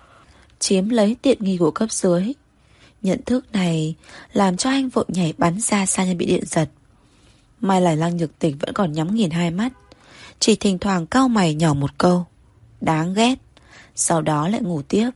chiếm lấy tiện nghi của cấp dưới. Nhận thức này làm cho anh vội nhảy bắn ra xa như bị điện giật. May là Lăng Nhược Tịch vẫn còn nhắm nghiền hai mắt, chỉ thỉnh thoảng cau mày nhỏ một câu đáng ghét, sau đó lại ngủ tiếp.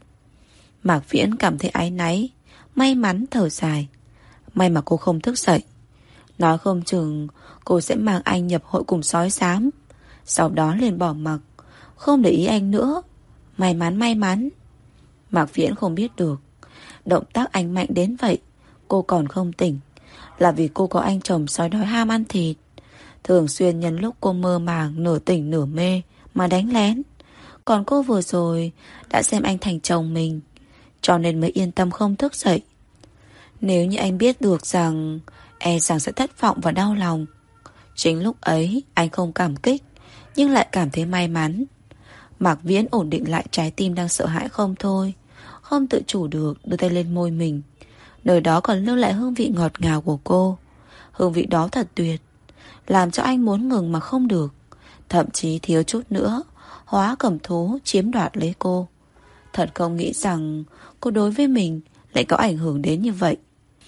Mạc Viễn cảm thấy áy náy, may mắn thở dài. May mà cô không thức dậy, nói không chừng cô sẽ mang anh nhập hội cùng sói xám, sau đó liền bỏ mặc, không để ý anh nữa. May mắn. Mạc Viễn không biết được động tác anh mạnh đến vậy cô còn không tỉnh là vì cô có anh chồng sói đói ham ăn thịt, thường xuyên nhân lúc cô mơ màng nửa tỉnh nửa mê mà đánh lén. Còn cô vừa rồi đã xem anh thành chồng mình, cho nên mới yên tâm không thức dậy. Nếu như anh biết được rằng e rằng sẽ thất vọng và đau lòng. Chính lúc ấy anh không cảm kích, nhưng lại cảm thấy may mắn. Mạc Viễn ổn định lại trái tim đang sợ hãi không thôi, không tự chủ được đưa tay lên môi mình. Nơi đó còn lưu lại hương vị ngọt ngào của cô. Hương vị đó thật tuyệt, làm cho anh muốn ngừng mà không được, thậm chí thiếu chút nữa hóa cầm thú chiếm đoạt lấy cô. Thật không nghĩ rằng cô đối với mình lại có ảnh hưởng đến như vậy.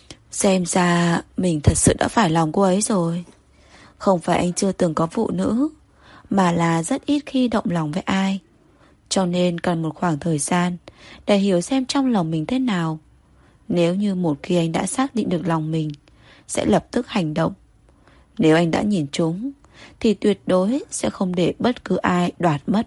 Xem ra mình thật sự đã phải lòng cô ấy rồi. Không phải anh chưa từng có phụ nữ, mà là rất ít khi động lòng với ai, cho nên cần một khoảng thời gian để hiểu xem trong lòng mình thế nào. Nếu như một khi anh đã xác định được lòng mình, sẽ lập tức hành động. Nếu anh đã nhìn trúng thì tuyệt đối sẽ không để bất cứ ai đoạt mất.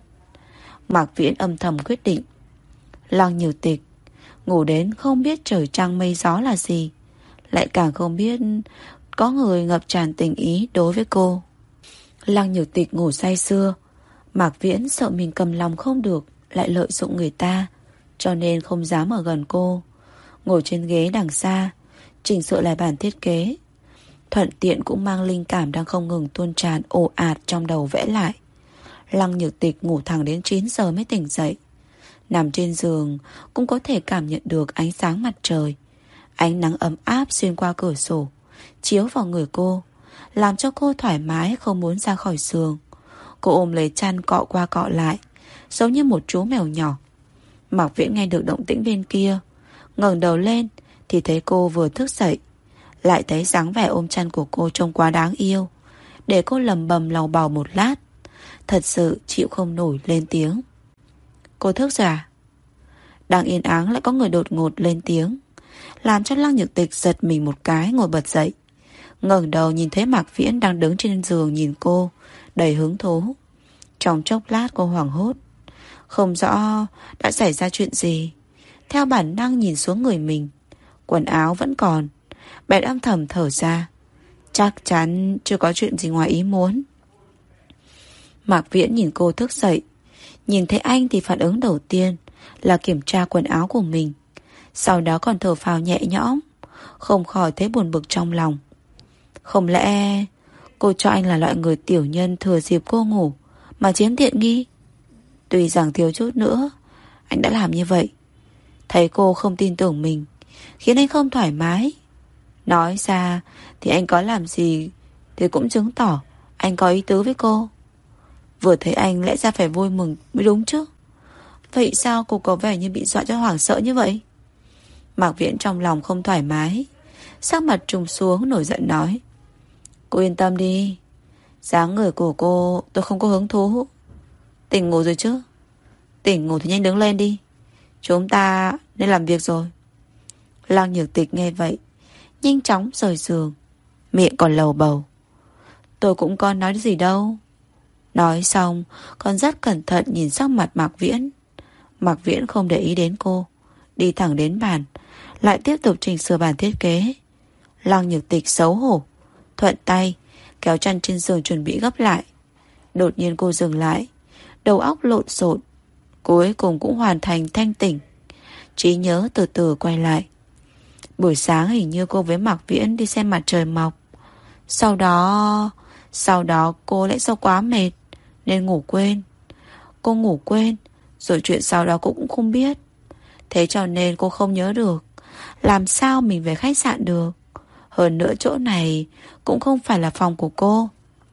Mạc Viễn âm thầm quyết định. Lăng Nhược Tịch ngủ đến không biết trời trăng mây gió là gì, lại càng không biết có người ngập tràn tình ý đối với cô. Lăng Nhược Tịch ngủ say sưa, Mạc Viễn sợ mình cầm lòng không được, lại lợi dụng người ta, cho nên không dám ở gần cô. Ngồi trên ghế đằng xa, chỉnh sửa lại bản thiết kế, thuận tiện cũng mang linh cảm đang không ngừng tuôn tràn ồ ạt trong đầu vẽ lại. Lăng Nhược Tịch ngủ thẳng đến 9 giờ mới tỉnh dậy. Nằm trên giường cũng có thể cảm nhận được ánh sáng mặt trời. Ánh nắng ấm áp xuyên qua cửa sổ chiếu vào người cô, làm cho cô thoải mái không muốn ra khỏi giường. Cô ôm lấy chăn cọ qua cọ lại, giống như một chú mèo nhỏ. Mạc Viễn nghe được động tĩnh bên kia, ngẩng đầu lên thì thấy cô vừa thức dậy, lại thấy dáng vẻ ôm chăn của cô trông quá đáng yêu, để cô lầm bầm lầu bầu một lát, thật sự chịu không nổi lên tiếng. Cô thức rồi à? Đang yên ắng lại có người đột ngột lên tiếng, làm cho Lăng Nhược Tịch giật mình một cái, ngồi bật dậy, ngẩng đầu nhìn thấy Mạc Viễn đang đứng trên giường nhìn cô đầy hứng thú. Trong chốc lát cô hoảng hốt, không rõ đã xảy ra chuyện gì. Theo bản năng nhìn xuống người mình, quần áo vẫn còn, bèn âm thầm thở ra, chắc chắn chưa có chuyện gì ngoài ý muốn. Mạc Viễn nhìn cô thức dậy, nhìn thấy anh thì phản ứng đầu tiên là kiểm tra quần áo của mình, sau đó còn thở phào nhẹ nhõm, không khỏi thấy buồn bực trong lòng. Không lẽ cô cho anh là loại người tiểu nhân thừa dịp cô ngủ mà chiếm tiện nghi? Tuy rằng thiếu chút nữa anh đã làm như vậy. Thấy cô không tin tưởng mình, khiến anh không thoải mái. Nói ra thì anh có làm gì thì cũng chứng tỏ anh có ý tứ với cô. Vừa thấy anh lẽ ra phải vui mừng mới đúng chứ. Vậy sao cô có vẻ như bị dọa cho hoảng sợ như vậy? Mạc Viễn trong lòng không thoải mái, sắc mặt trùng xuống nổi giận nói: Cô yên tâm đi, dáng người của cô tôi không có hứng thú. Tỉnh ngủ rồi chứ? Tỉnh ngủ thì nhanh đứng lên đi, chúng ta nên làm việc rồi. Lăng Nhược Tịch nghe vậy nhanh chóng rời giường, miệng còn lầu bầu: Tôi cũng có nói gì đâu. Nói xong còn rất cẩn thận nhìn sắc mặt Mạc Viễn. Mạc Viễn không để ý đến cô, đi thẳng đến bàn, lại tiếp tục chỉnh sửa bản thiết kế. Lăng Nhược Tịch xấu hổ, thuận tay kéo chăn trên giường chuẩn bị gấp lại. Đột nhiên cô dừng lại, đầu óc lộn xộn, cuối cùng cũng hoàn thành thanh tỉnh. Trí nhớ từ từ quay lại. Buổi sáng hình như cô với Mạc Viễn đi xem mặt trời mọc. Sau đó cô lại do quá mệt nên ngủ quên. Cô ngủ quên, rồi chuyện sau đó cô cũng không biết. Thế cho nên cô không nhớ được. Làm sao mình về khách sạn được? Hơn nữa chỗ này cũng không phải là phòng của cô.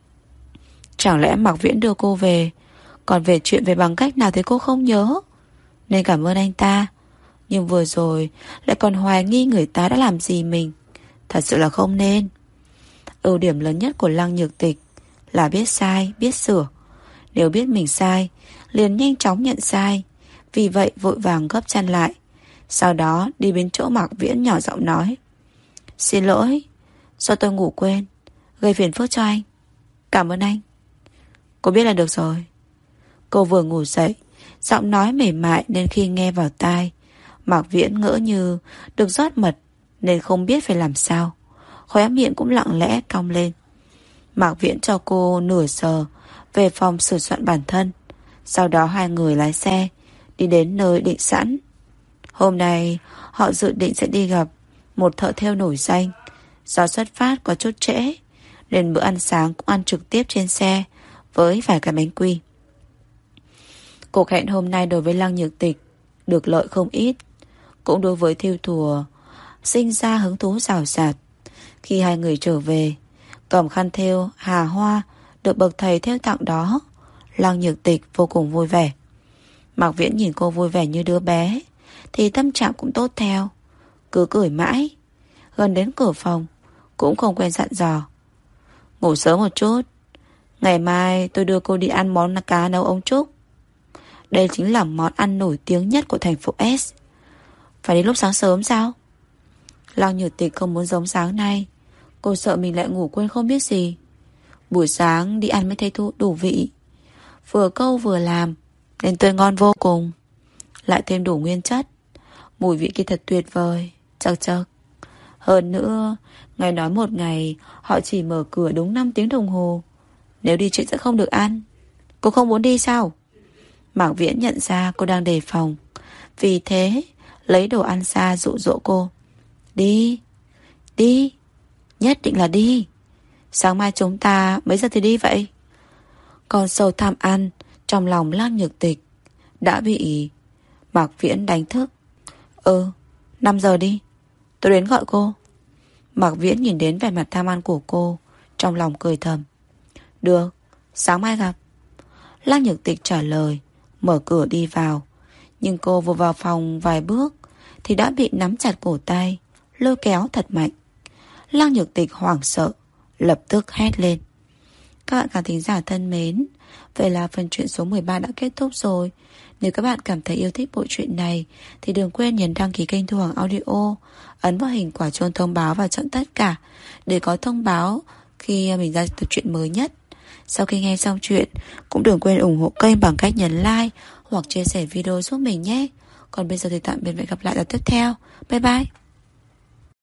Chẳng lẽ Mạc Viễn đưa cô về, còn về chuyện về bằng cách nào thì cô không nhớ. Nên cảm ơn anh ta, nhưng vừa rồi lại còn hoài nghi người ta đã làm gì mình. Thật sự là không nên. Ưu điểm lớn nhất của Lăng Nhược Tịch là biết sai, biết sửa. Nếu biết mình sai, liền nhanh chóng nhận sai. Vì vậy vội vàng gấp chăn lại, sau đó đi đến chỗ Mạc Viễn nhỏ giọng nói: Xin lỗi, do tôi ngủ quên, gây phiền phức cho anh. Cảm ơn anh. Cô biết là được rồi. Cô vừa ngủ dậy, giọng nói mềm mại nên khi nghe vào tai, Mạc Viễn ngỡ như được rót mật nên không biết phải làm sao. Khóe miệng cũng lặng lẽ cong lên. Mạc Viễn cho cô nửa giờ về phòng sửa soạn bản thân. Sau đó hai người lái xe đi đến nơi định sẵn. Hôm nay họ dự định sẽ đi gặp một thợ thêu nổi danh. Do xuất phát có chút trễ nên bữa ăn sáng cũng ăn trực tiếp trên xe với vài cái bánh quy. Cuộc hẹn hôm nay đối với Lăng Nhược Tịch được lợi không ít, cũng đối với thêu thùa sinh ra hứng thú rào rạt. Khi hai người trở về, cầm khăn thêu hà hoa được bậc thầy thêu tặng đó, Lăng Nhược Tịch vô cùng vui vẻ. Mạc Viễn nhìn cô vui vẻ như đứa bé thì tâm trạng cũng tốt theo, cứ cười mãi. Gần đến cửa phòng cũng không quên dặn dò: Ngủ sớm một chút, ngày mai tôi đưa cô đi ăn món cá nấu ông Trúc. Đây chính là món ăn nổi tiếng nhất của thành phố S. Phải đến lúc sáng sớm sao? Lăng Nhược Tịch không muốn giống sáng nay. Cô sợ mình lại ngủ quên không biết gì. Buổi sáng đi ăn mới thấy đủ vị. Vừa câu vừa làm nên tươi ngon vô cùng. Lại thêm đủ nguyên chất, mùi vị kia thật tuyệt vời. Chật chật. Hơn nữa, ngày nói một ngày họ chỉ mở cửa đúng 5 tiếng đồng hồ. Nếu đi trễ sẽ không được ăn. Cô không muốn đi sao? Mạc Viễn nhận ra cô đang đề phòng, vì thế lấy đồ ăn ra dụ dỗ cô: Đi, đi, nhất định là đi. Sáng mai chúng ta mấy giờ thì đi vậy? Con sâu tham ăn trong lòng Lăng Nhược Tịch đã bị Mạc Viễn đánh thức. 5 giờ đi, tôi đến gọi cô. Mạc Viễn nhìn đến vẻ mặt tham ăn của cô, trong lòng cười thầm: Được, sáng mai gặp. Lăng Nhược Tịch trả lời, mở cửa đi vào. Nhưng cô vừa vào phòng vài bước thì đã bị nắm chặt cổ tay, lôi kéo thật mạnh. Lăng Nhược Tịch hoảng sợ, lập tức hét lên. Các bạn khán thính giả thân mến, vậy là phần truyện số 13 đã kết thúc rồi. Nếu các bạn cảm thấy yêu thích bộ truyện này thì đừng quên nhấn đăng ký kênh Thu Hoàng Audio, ấn vào hình quả chuông thông báo và chọn tất cả để có thông báo khi mình ra tập truyện mới nhất. Sau khi nghe xong chuyện, cũng đừng quên ủng hộ kênh bằng cách nhấn like hoặc chia sẻ video giúp mình nhé. Còn bây giờ thì tạm biệt và hẹn gặp lại ở tiếp theo. Bye bye.